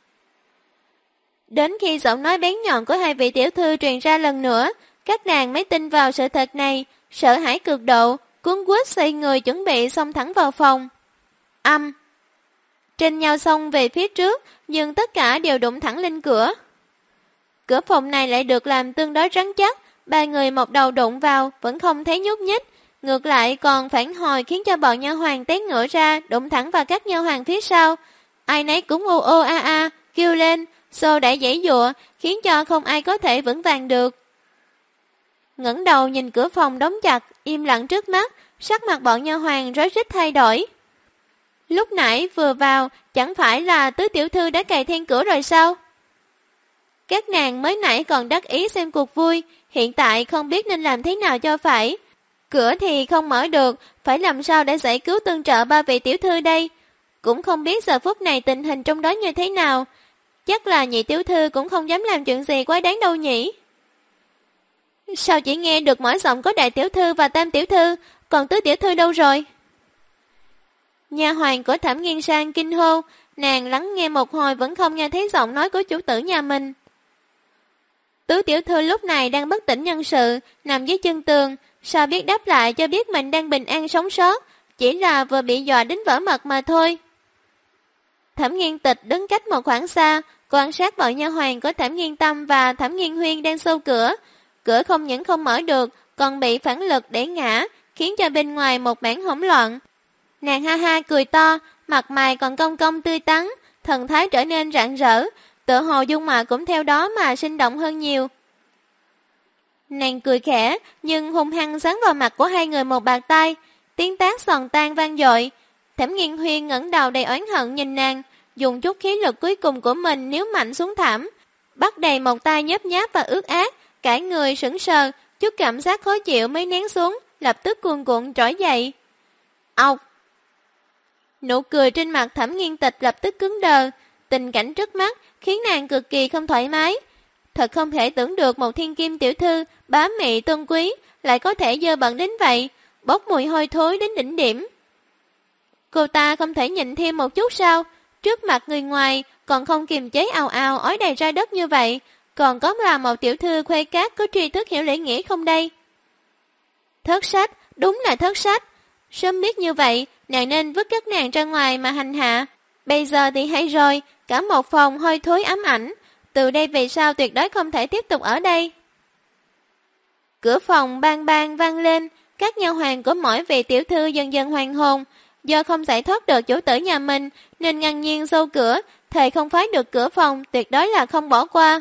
Đến khi giọng nói bén nhọn của hai vị tiểu thư truyền ra lần nữa, các nàng mới tin vào sự thật này, sợ hãi cực độ, cuống quýt xoay người chuẩn bị xông thẳng vào phòng. Tranh nhau xông về phía trước, nhưng tất cả đều đụng thẳng lên cửa. Cửa phòng này lại được làm tương đối rắn chắc, ba người một đầu đụng vào vẫn không thấy nhúc nhích, ngược lại còn phản hồi khiến cho bọn nha hoàn té ngửa ra, đụng thẳng vào các nha hoàn phía sau. Ai nấy cũng ô ô a a, kêu lên, xô đẩy giãy giụa, khiến cho không ai có thể vững vàng được. Ngẩng đầu nhìn cửa phòng đóng chặt, im lặng trước mắt, sắc mặt bọn nha hoàn rối rít thay đổi. Lúc nãy vừa vào, chẳng phải là tứ tiểu thư đã cài then cửa rồi sao? Các nàng mới nãy còn đắc ý xem cuộc vui, hiện tại không biết nên làm thế nào cho phải. Cửa thì không mở được, phải làm sao để giải cứu tương trợ ba vị tiểu thư đây? Cũng không biết giờ phút này tình hình trong đó như thế nào. Chắc là nhị tiểu thư cũng không dám làm chuyện gì quá đáng đâu nhỉ? Sao chỉ nghe được mỗi giọng có đại tiểu thư và tam tiểu thư, còn tứ tiểu thư đâu rồi? Nha hoàn của Thẩm Nghiên Sang kinh hô, nàng lắng nghe một hồi vẫn không nghe thấy giọng nói của chủ tử nhà mình. Tứ tiểu thư lúc này đang bất tỉnh nhân sự, nằm dưới chân tường, sao biết đáp lại cho biết mình đang bình an sống sót, chỉ là vừa bị dọa đến vỡ mật mà thôi. Thẩm Nghiên Tịch đứng cách một khoảng xa, quan sát bọn nha hoàn của Thẩm Nghiên Tâm và Thẩm Nghiên Huyên đang xô cửa. Cửa không những không mở được, còn bị phản lực để ngã, khiến cho bên ngoài một mảng hỗn loạn. Nàng ha ha cười to, mặt mày còn cong cong tươi tắn, thần thái trở nên rạng rỡ, tựa hồ dung mạo cũng theo đó mà sinh động hơn nhiều. Nàng cười khẽ, nhưng hung hăng giáng vào mặt của hai người một bạt tay, tiếng tát giòn tan vang dội. Thẩm Nghiên Huyên ngẩng đầu đầy oán hận nhìn nàng, dùng chút khí lực cuối cùng của mình níu mạnh xuống thảm, bắt đầy một tay nhớp nháp và ướt át, cả người sững sờ, chút cảm giác khó chịu mới nén xuống, lập tức cuồn cuộn trỗi dậy. Ọc! Nụ cười trên mặt Thẩm Nghiên Tịch lập tức cứng đờ, tình cảnh trước mắt khiến nàng cực kỳ không thoải mái. Thật không thể tưởng được một thiên kim tiểu thư bá mị tôn quý lại có thể dơ bẩn đến vậy, bốc mùi hôi thối đến đỉnh điểm. Cô ta không thể nhịn thêm một chút sao? Trước mặt người ngoài còn không kiềm chế ào ào ói đầy ra đất như vậy, còn có là một tiểu thư khuê cát có tri thức hiểu lễ nghĩa không đây? Thất sách, đúng là thất sách. Sớm biết như vậy, nàng nên vứt các nàng ra ngoài mà hành hạ. Bây giờ thì hay rồi, cả một phòng hôi thối ám ảnh. Từ đây về sau tuyệt đối không thể tiếp tục ở đây. Cửa phòng bang bang vang lên, các nha hoàn của mỗi vị tiểu thư dần dần hoàn hồn. Do không giải thoát được chủ tử nhà mình, nên ngang nhiên xô cửa, thề không phá được cửa phòng, tuyệt đối là không bỏ qua.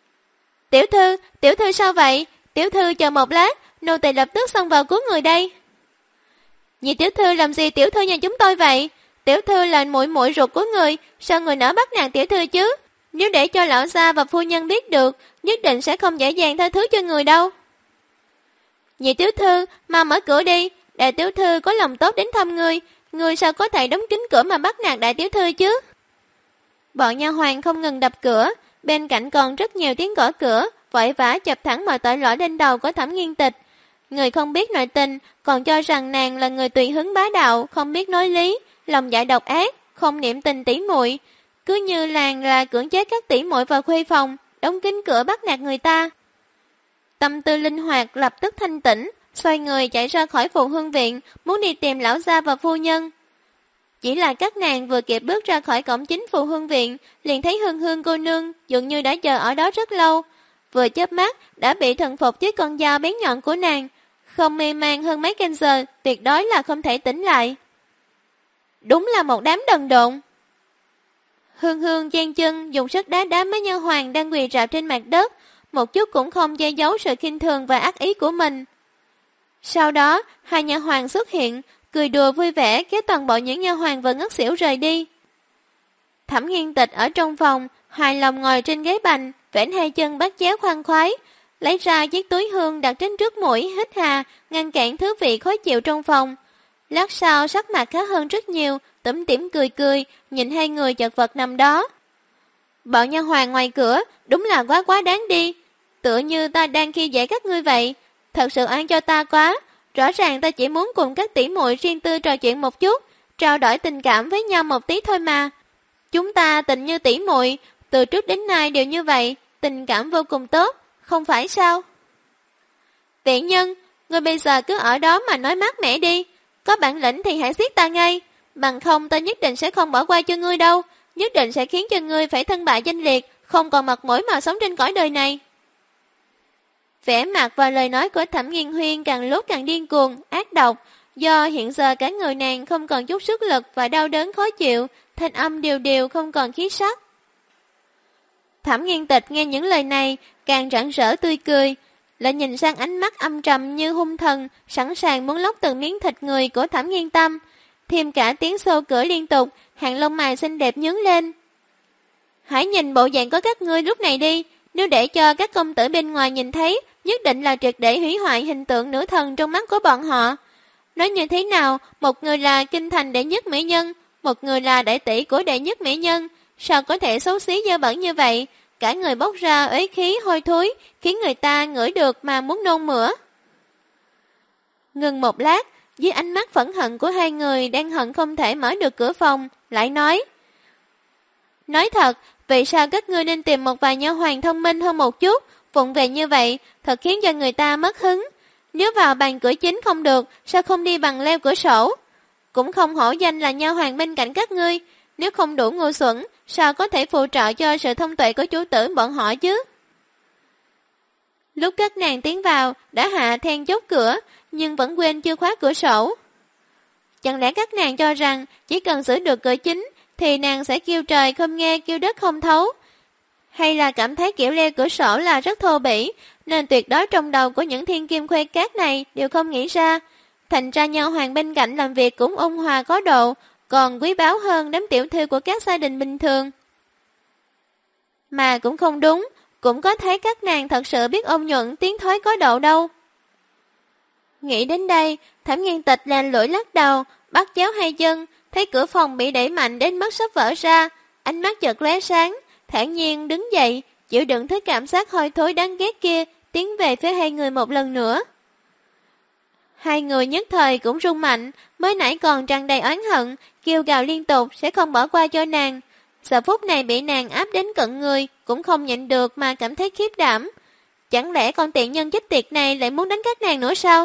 Tiểu thư sao vậy? Tiểu thư chờ một lát, nô tỳ lập tức xông vào cứu người đây. Nhị tiểu thư làm gì tiểu thư nhà chúng tôi vậy? Tiểu thư là muội muội ruột của người, sao người nỡ bắt nạt tiểu thư chứ? Nếu để cho lão gia và phu nhân biết được, nhất định sẽ không dễ dàng tha thứ cho người đâu. Nhị tiểu thư, mau mở cửa đi, đại tiểu thư có lòng tốt đến thăm ngươi sao có thể đóng kín cửa mà bắt nạt đại tiểu thư chứ? Bọn nha hoàn không ngừng đập cửa, bên cạnh còn rất nhiều tiếng gõ cửa, vội vã chập thẳng mọi tội lỗi lên đầu của Thẩm Nghiên Tịch. Người không biết nội tình, còn cho rằng nàng là người tùy hứng bá đạo, không biết nói lý, lòng dạ độc ác, không niệm tình tỉ muội, cứ như làng là cưỡng chế các tỉ muội vào khuê phòng, đóng kín cửa bắt nạt người ta. Tâm tư linh hoạt lập tức thanh tĩnh, xoay người chạy ra khỏi Phù Hương viện, muốn đi tìm lão gia và phu nhân. Chỉ là các nàng vừa kịp bước ra khỏi cổng chính Phù Hương viện, liền thấy Hương Hương cô nương dường như đã chờ ở đó rất lâu, vừa chớp mắt đã bị thần phục với con dao bén nhọn của nàng, không mê man hơn mấy canh giờ, tuyệt đối là không thể tỉnh lại. đúng là một đám đần độn. Hương Hương chen chân dùng sức đá đá mấy nhân hoàng đang quỳ rạp trên mặt đất, một chút cũng không che giấu sự khinh thường và ác ý của mình. Sau đó, hai nha hoàng xuất hiện, cười đùa vui vẻ kéo toàn bộ những nha hoàng vừa ngất xỉu rời đi. Thẩm Nghiên Tịch ở trong phòng, hài lòng ngồi trên ghế bành, vểnh hai chân bắt chéo khoan khoái, lấy ra chiếc túi hương đặt trên trước mũi hít hà, ngăn cản thứ vị khó chịu trong phòng. Lát sau sắc mặt khá hơn rất nhiều, tủm tỉm cười cười, nhìn hai người chật vật nằm đó. Bọn nha hoàng ngoài cửa, đúng là quá đáng đi. Tựa như ta đang khi dễ các ngươi vậy. Thật sự oan cho ta quá. Rõ ràng ta chỉ muốn cùng các tỷ muội riêng tư trò chuyện một chút, trao đổi tình cảm với nhau một tí thôi mà. Chúng ta tình như tỷ muội, từ trước đến nay đều như vậy, tình cảm vô cùng tốt, không phải sao? Tiện nhân, ngươi bây giờ cứ ở đó mà nói mát mẻ đi. Có bản lĩnh thì hãy giết ta ngay. Bằng không ta nhất định sẽ không bỏ qua cho ngươi đâu. Nhất định sẽ khiến cho ngươi phải thân bại danh liệt, không còn mặt mũi mà sống trên cõi đời này. Vẻ mặt và lời nói của Thẩm Nghiên Huyên càng lúc càng điên cuồng, ác độc. Do hiện giờ cả người nàng không còn chút sức lực và đau đớn khó chịu, thanh âm đều đều không còn khí sắc. Thẩm Nghiên Tịch nghe những lời này, càng rạng rỡ tươi cười, lại nhìn sang ánh mắt âm trầm như hung thần, sẵn sàng muốn lóc từng miếng thịt người của Thẩm Nghiên Tâm. Thêm cả tiếng xô cửa liên tục, hàng lông mày xinh đẹp nhướng lên. Hãy nhìn bộ dạng của các ngươi lúc này đi, nếu để cho các công tử bên ngoài nhìn thấy, nhất định là triệt để hủy hoại hình tượng nữ thần trong mắt của bọn họ. Nói như thế nào, một người là kinh thành đệ nhất mỹ nhân, một người là đại tỷ của đệ nhất mỹ nhân, sao có thể xấu xí dơ bẩn như vậy, cả người bốc ra uế khí hôi thối, khiến người ta ngửi được mà muốn nôn mửa. Ngừng một lát, dưới ánh mắt phẫn hận của hai người đang hận không thể mở được cửa phòng, lại nói. Nói thật, vì sao các ngươi nên tìm một vài nha hoàng thông minh hơn một chút, vụng về như vậy, thật khiến cho người ta mất hứng. Nếu vào bàn cửa chính không được, sao không đi bằng leo cửa sổ? Cũng không hổ danh là nha hoàng bên cạnh các ngươi, nếu không đủ ngu xuẩn, sao có thể phụ trợ cho sự thông tuệ của chủ tử bọn họ chứ? Lúc các nàng tiến vào, đã hạ then chốt cửa, nhưng vẫn quên chưa khóa cửa sổ. Chẳng lẽ các nàng cho rằng chỉ cần giữ được cửa chính, thì nàng sẽ kêu trời không nghe kêu đất không thấu? Hay là cảm thấy kiểu leo cửa sổ là rất thô bỉ, nên tuyệt đối trong đầu của những thiên kim khuê cát này đều không nghĩ ra. Thành ra nha hoàng bên cạnh làm việc cũng ôn hòa có độ, còn quý báu hơn đám tiểu thư của các gia đình bình thường. Mà cũng không đúng, cũng có thấy các nàng thật sự biết ôn nhuận tiến thói có độ đâu. Nghĩ đến đây, Thẩm Nghiên Tịch lèn lưỡi lắc đầu, bắt chéo hai chân, thấy cửa phòng bị đẩy mạnh đến mức sắp vỡ ra, ánh mắt chợt lóe sáng, thản nhiên đứng dậy, chịu đựng thứ cảm giác hôi thối đáng ghét kia, tiến về phía hai người một lần nữa. Hai người nhất thời cũng run mạnh, mới nãy còn tràn đầy oán hận, kêu gào liên tục sẽ không bỏ qua cho nàng. Giờ phút này bị nàng áp đến cận người, cũng không nhịn được mà cảm thấy khiếp đảm. Chẳng lẽ con tiện nhân chết tiệt này lại muốn đánh các nàng nữa sao?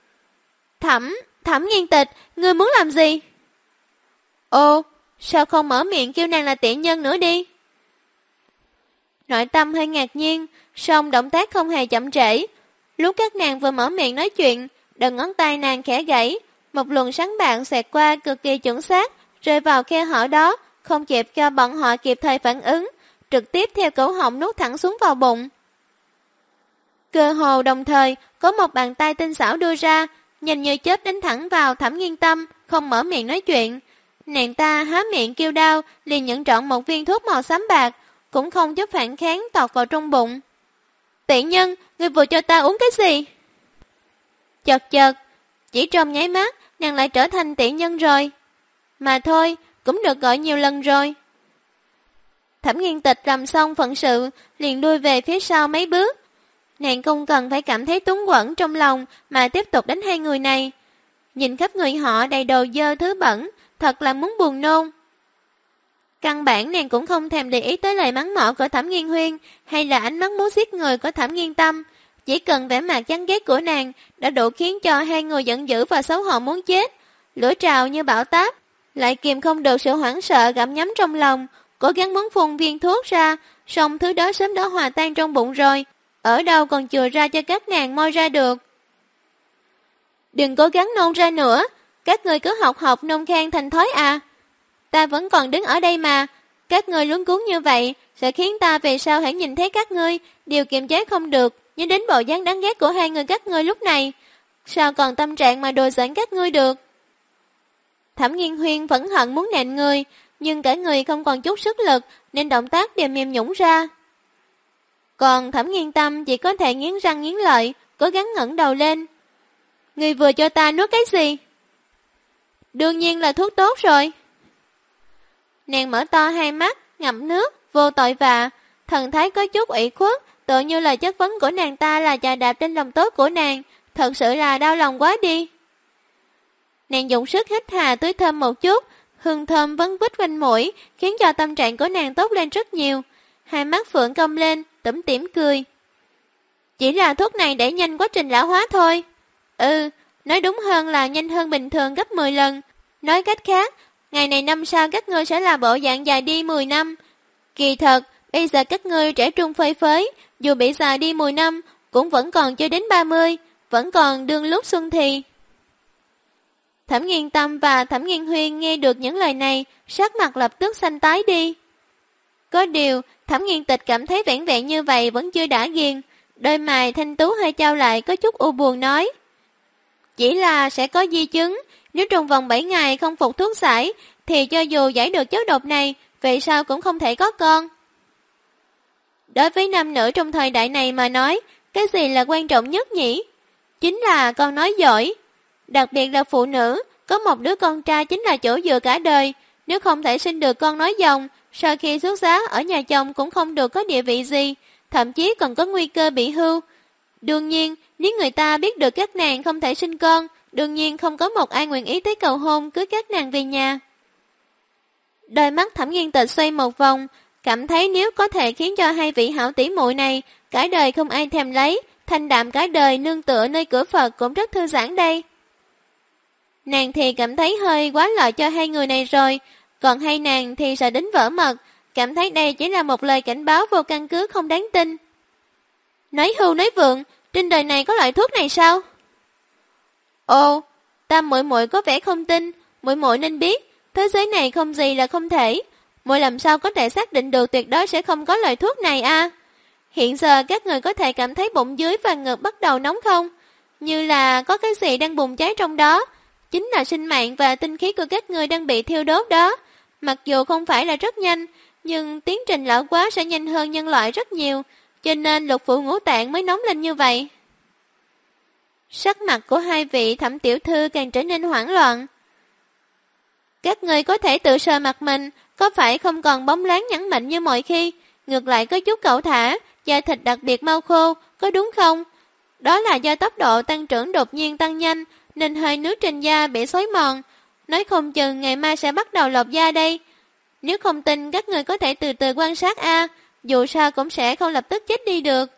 Thẩm Nghiên Tịch, ngươi muốn làm gì? Ô, sao không mở miệng kêu nàng là tiện nhân nữa đi? Nội tâm hơi ngạc nhiên, song động tác không hề chậm trễ. Lúc các nàng vừa mở miệng nói chuyện, đầu ngón tay nàng khẽ gãy, một luồng sáng bạc xẹt qua cực kỳ chuẩn xác, rơi vào khe hở đó, không kịp cho bọn họ kịp thời phản ứng, trực tiếp theo cổ họng nuốt thẳng xuống vào bụng. Cơ hồ đồng thời, có một bàn tay tinh xảo đưa ra, nhìn như chớp đánh thẳng vào Thẩm Nghiên Tâm, không mở miệng nói chuyện. Nàng ta há miệng kêu đau, liền nhận trọn một viên thuốc màu xám bạc, cũng không chút phản kháng tọt vào trong bụng. Tiện nhân, ngươi vừa cho ta uống cái gì? Chật, chỉ trong nháy mắt, nàng lại trở thành tiện nhân rồi. Mà thôi, cũng được gọi nhiều lần rồi. Thẩm Nghiên Tịch làm xong phận sự, liền lui về phía sau mấy bước. Nàng không cần phải cảm thấy túng quẫn trong lòng mà tiếp tục đánh hai người này. Nhìn khắp người họ đầy đồ dơ thứ bẩn, thật là muốn buồn nôn. Căn bản nàng cũng không thèm để ý tới lời mắng mỏ của Thẩm Nghiên Huyên hay là ánh mắt muốn giết người của Thẩm Nghiên Tâm. Chỉ cần vẻ mặt chán ghét của nàng đã đủ khiến cho hai người giận dữ và xấu hổ muốn chết. Lửa trào như bão táp, lại kìm không được sự hoảng sợ gặm nhấm trong lòng, cố gắng muốn phun viên thuốc ra, song thứ đó sớm đã hòa tan trong bụng rồi, ở đâu còn chừa ra cho các nàng moi ra được. Đừng cố gắng nôn ra nữa, Các ngươi cứ học học nôn khan thành thói à? Ta vẫn còn đứng ở đây mà. Các ngươi luống cuống như vậy sẽ khiến ta về sau hãy nhìn thấy các ngươi đều kiềm chế không được, nhớ đến bộ dáng đáng ghét của hai người các ngươi lúc này. Sao còn tâm trạng mà đùa giỡn các ngươi được? Thẩm Nghiên Huyên vẫn hận muốn nện người, nhưng cả người không còn chút sức lực nên động tác đều mềm nhũn ra. Còn Thẩm Nghiên Tâm chỉ có thể nghiến răng nghiến lợi, cố gắng ngẩng đầu lên. Ngươi vừa cho ta nuốt cái gì? Đương nhiên là thuốc tốt rồi. Nàng mở to hai mắt, ngậm nước, vô tội vạ, thần thái có chút ủy khuất, tựa như là chất vấn của nàng ta là chà đạp trên lòng tốt của nàng, thật sự là đau lòng quá đi. Nàng dùng sức hít hà tưới thơm một chút, hương thơm vấn vít quanh mũi, khiến cho tâm trạng của nàng tốt lên rất nhiều. Hai mắt phượng cong lên, tủm tỉm cười. Chỉ là thuốc này để nhanh quá trình lão hóa thôi. Nói đúng hơn là nhanh hơn bình thường gấp 10 lần. Nói cách khác, ngày này năm sau các ngươi sẽ là bộ dạng dài đi 10 năm. Kỳ thật, bây giờ các ngươi trẻ trung phơi phới, dù bị già đi 10 năm, cũng vẫn còn chưa đến 30, vẫn còn đương lúc xuân thì. Thẩm Nghiên Tâm và Thẩm Nghiên Huyên nghe được những lời này, sắc mặt lập tức xanh tái đi. Có điều, Thẩm Nghiên Tịch cảm thấy vẻn vẹn như vậy vẫn chưa đã ghiền, đôi mày thanh tú hơi trao lại có chút u buồn nói. Chỉ là sẽ có di chứng, nếu trong vòng 7 ngày không phục thuốc giải, thì cho dù giải được chất độc này, vậy sao cũng không thể có con. Đối với nam nữ trong thời đại này mà nói, cái gì là quan trọng nhất nhỉ? Chính là con nói giỏi. Đặc biệt là phụ nữ, có một đứa con trai chính là chỗ dựa cả đời, nếu không thể sinh được con nói dòng, sau khi xuất giá ở nhà chồng cũng không được có địa vị gì, thậm chí còn có nguy cơ bị hưu. Đương nhiên, nếu người ta biết được các nàng không thể sinh con, đương nhiên không có một ai nguyện ý tới cầu hôn cưới các nàng về nhà. Đôi mắt Thẩm Nghiên Tịch xoay một vòng, cảm thấy nếu có thể khiến cho hai vị hảo tỷ muội này cả đời không ai thèm lấy, thanh đạm cả đời nương tựa nơi cửa Phật cũng rất thư giãn đây. Nàng thì cảm thấy hơi quá lợi cho hai người này rồi, còn hai nàng thì sợ đến vỡ mật, cảm thấy đây chỉ là một lời cảnh báo vô căn cứ không đáng tin. Nói hưu nói vượng, trên đời này có loại thuốc này sao? Ồ, Tam muội muội có vẻ không tin, muội muội nên biết, thế giới này không gì là không thể. Muội làm sao có thể xác định được tuyệt đối sẽ không có loại thuốc này à? Hiện giờ các người có thể cảm thấy bụng dưới và ngực bắt đầu nóng không? Như là có cái gì đang bùng cháy trong đó. Chính là sinh mạng và tinh khí của các người đang bị thiêu đốt đó. Mặc dù không phải là rất nhanh, nhưng tiến trình lão hóa sẽ nhanh hơn nhân loại rất nhiều, cho nên lục phủ ngũ tạng mới nóng lên như vậy. Sắc mặt của hai vị Thẩm tiểu thư càng trở nên hoảng loạn. Các người có thể tự sờ mặt mình, có phải không còn bóng loáng nhẵn mịn như mọi khi, ngược lại có chút cẩu thả, da thịt đặc biệt mau khô, có đúng không? Đó là do tốc độ tăng trưởng đột nhiên tăng nhanh, nên hơi nước trên da bị xói mòn. Nói không chừng ngày mai sẽ bắt đầu lột da đây. Nếu không tin các người có thể từ từ quan sát dù sao cũng sẽ không lập tức chết đi được.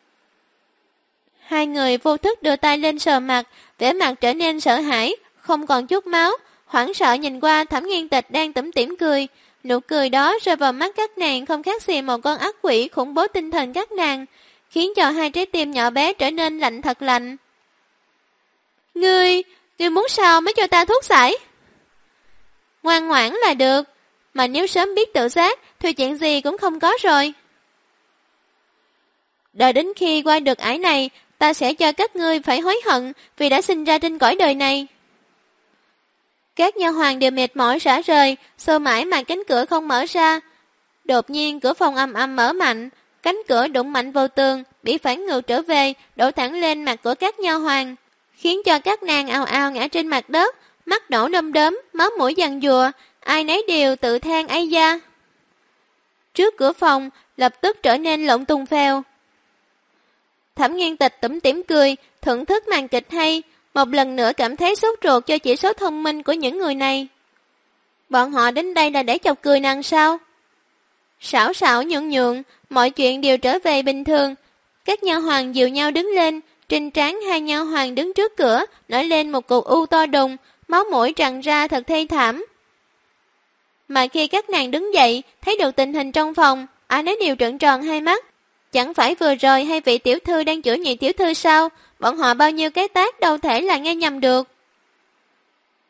Hai người vô thức đưa tay lên sờ mặt, vẻ mặt trở nên sợ hãi, không còn chút máu, hoảng sợ nhìn qua Thẩm Nghiên Tịch đang tủm tỉm cười. Nụ cười đó rơi vào mắt các nàng không khác gì một con ác quỷ khủng bố tinh thần các nàng, khiến cho hai trái tim nhỏ bé trở nên lạnh thật lạnh. Ngươi muốn sao mới cho ta thuốc giải? Ngoan ngoãn là được, mà nếu sớm biết tự giác thì chuyện gì cũng không có rồi. Đợi đến khi qua được ải này, ta sẽ cho các ngươi phải hối hận vì đã sinh ra trên cõi đời này. Các nha hoàn đều mệt mỏi rã rời, xô mãi mà cánh cửa không mở ra. Đột nhiên cửa phòng ầm ầm mở mạnh, cánh cửa đụng mạnh vào tường, bị phản ngược trở về, đổ thẳng lên mặt của các nha hoàn, khiến cho các nàng ào ào ngã trên mặt đất, mắt đổ đom đóm, máu mũi giằng giụa, ai nấy đều tự than ái da. Trước cửa phòng lập tức trở nên lộn tung phèo. Thẩm Nghiên Tịch tủm tỉm cười, thưởng thức màn kịch hay, một lần nữa cảm thấy sốt ruột cho chỉ số thông minh của những người này. Bọn họ đến đây là để chọc cười nàng sao? Xảo xảo nhượng nhượng, mọi chuyện đều trở về bình thường. Các nha hoàn dìu nhau đứng lên, trên trán hai nha hoàn đứng trước cửa, nổi lên một cục u to đùng, máu mũi tràn ra thật thê thảm. Mà khi các nàng đứng dậy, thấy được tình hình trong phòng, ai nấy đều trợn tròn hai mắt. Chẳng phải vừa rồi hai vị tiểu thư đang chửi nhị tiểu thư sao? Bọn họ bao nhiêu cái tác đâu thể là nghe nhầm được.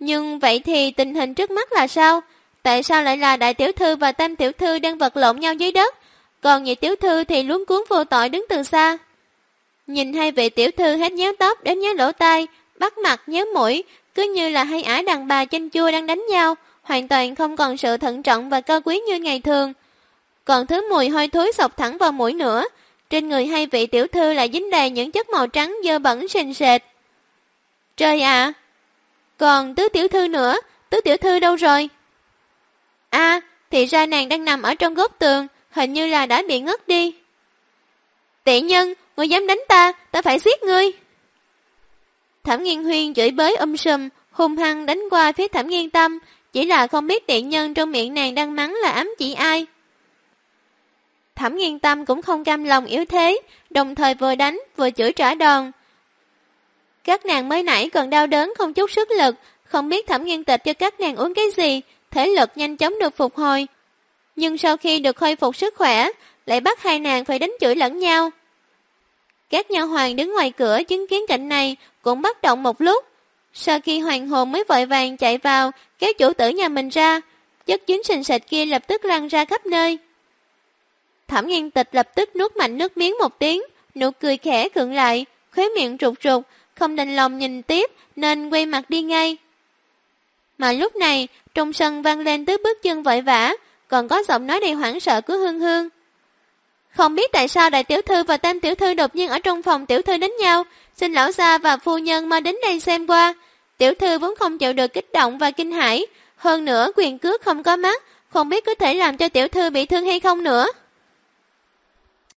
Nhưng vậy thì tình hình trước mắt là sao? Tại sao lại là đại tiểu thư và tam tiểu thư đang vật lộn nhau dưới đất, còn nhị tiểu thư thì luống cuống vô tội đứng từ xa? Nhìn hai vị tiểu thư hết nhéo tóc đến nhéo lỗ tai, bắt mặt nhéo mũi, cứ như là hai ả đàn bà chanh chua đang đánh nhau, hoàn toàn không còn sự thận trọng và cao quý như ngày thường. Còn thứ mùi hôi thối xộc thẳng vào mũi nữa, trên người hai vị tiểu thư lại dính đầy những chất màu trắng dơ bẩn sền sệt. Trời ạ! Còn tứ tiểu thư nữa, tứ tiểu thư đâu rồi? Thì ra nàng đang nằm ở trong góc tường, hình như là đã bị ngất đi. Tiện nhân, ngươi dám đánh ta, ta phải giết ngươi. Thẩm Nghiên Huyên chửi bới sùm, hung hăng đánh qua phía Thẩm Nghiên Tâm, chỉ là không biết tiện nhân trong miệng nàng đang mắng là ám chỉ ai. Thẩm Nghiên Tâm cũng không cam lòng yếu thế, đồng thời vừa đánh vừa chửi trả đòn. Các nàng mới nãy còn đau đớn không chút sức lực, không biết Thẩm Nghiên Tịch cho các nàng uống cái gì, thể lực nhanh chóng được phục hồi. Nhưng sau khi được khôi phục sức khỏe, lại bắt hai nàng phải đánh chửi lẫn nhau. Các nha hoàn đứng ngoài cửa chứng kiến cảnh này cũng bất động một lúc. Sau khi hoàng hồn mới vội vàng chạy vào, kéo chủ tử nhà mình ra, chất dính sình sệt kia lập tức lan ra khắp nơi. Thẩm Nghiên Tịch lập tức nuốt mạnh nước miếng một tiếng, nụ cười khẽ khựng lại, khóe miệng rụt rụt, không đành lòng nhìn tiếp nên quay mặt đi ngay. Mà lúc này, trong sân vang lên tiếng bước chân vội vã, còn có giọng nói đầy hoảng sợ của Hương Hương. Không biết tại sao đại tiểu thư và tam tiểu thư đột nhiên ở trong phòng tiểu thư đánh nhau, xin lão gia và phu nhân mau đến đây xem qua. Tiểu thư vốn không chịu được kích động và kinh hãi, hơn nữa quyền cước không có mắt, không biết có thể làm cho tiểu thư bị thương hay không nữa.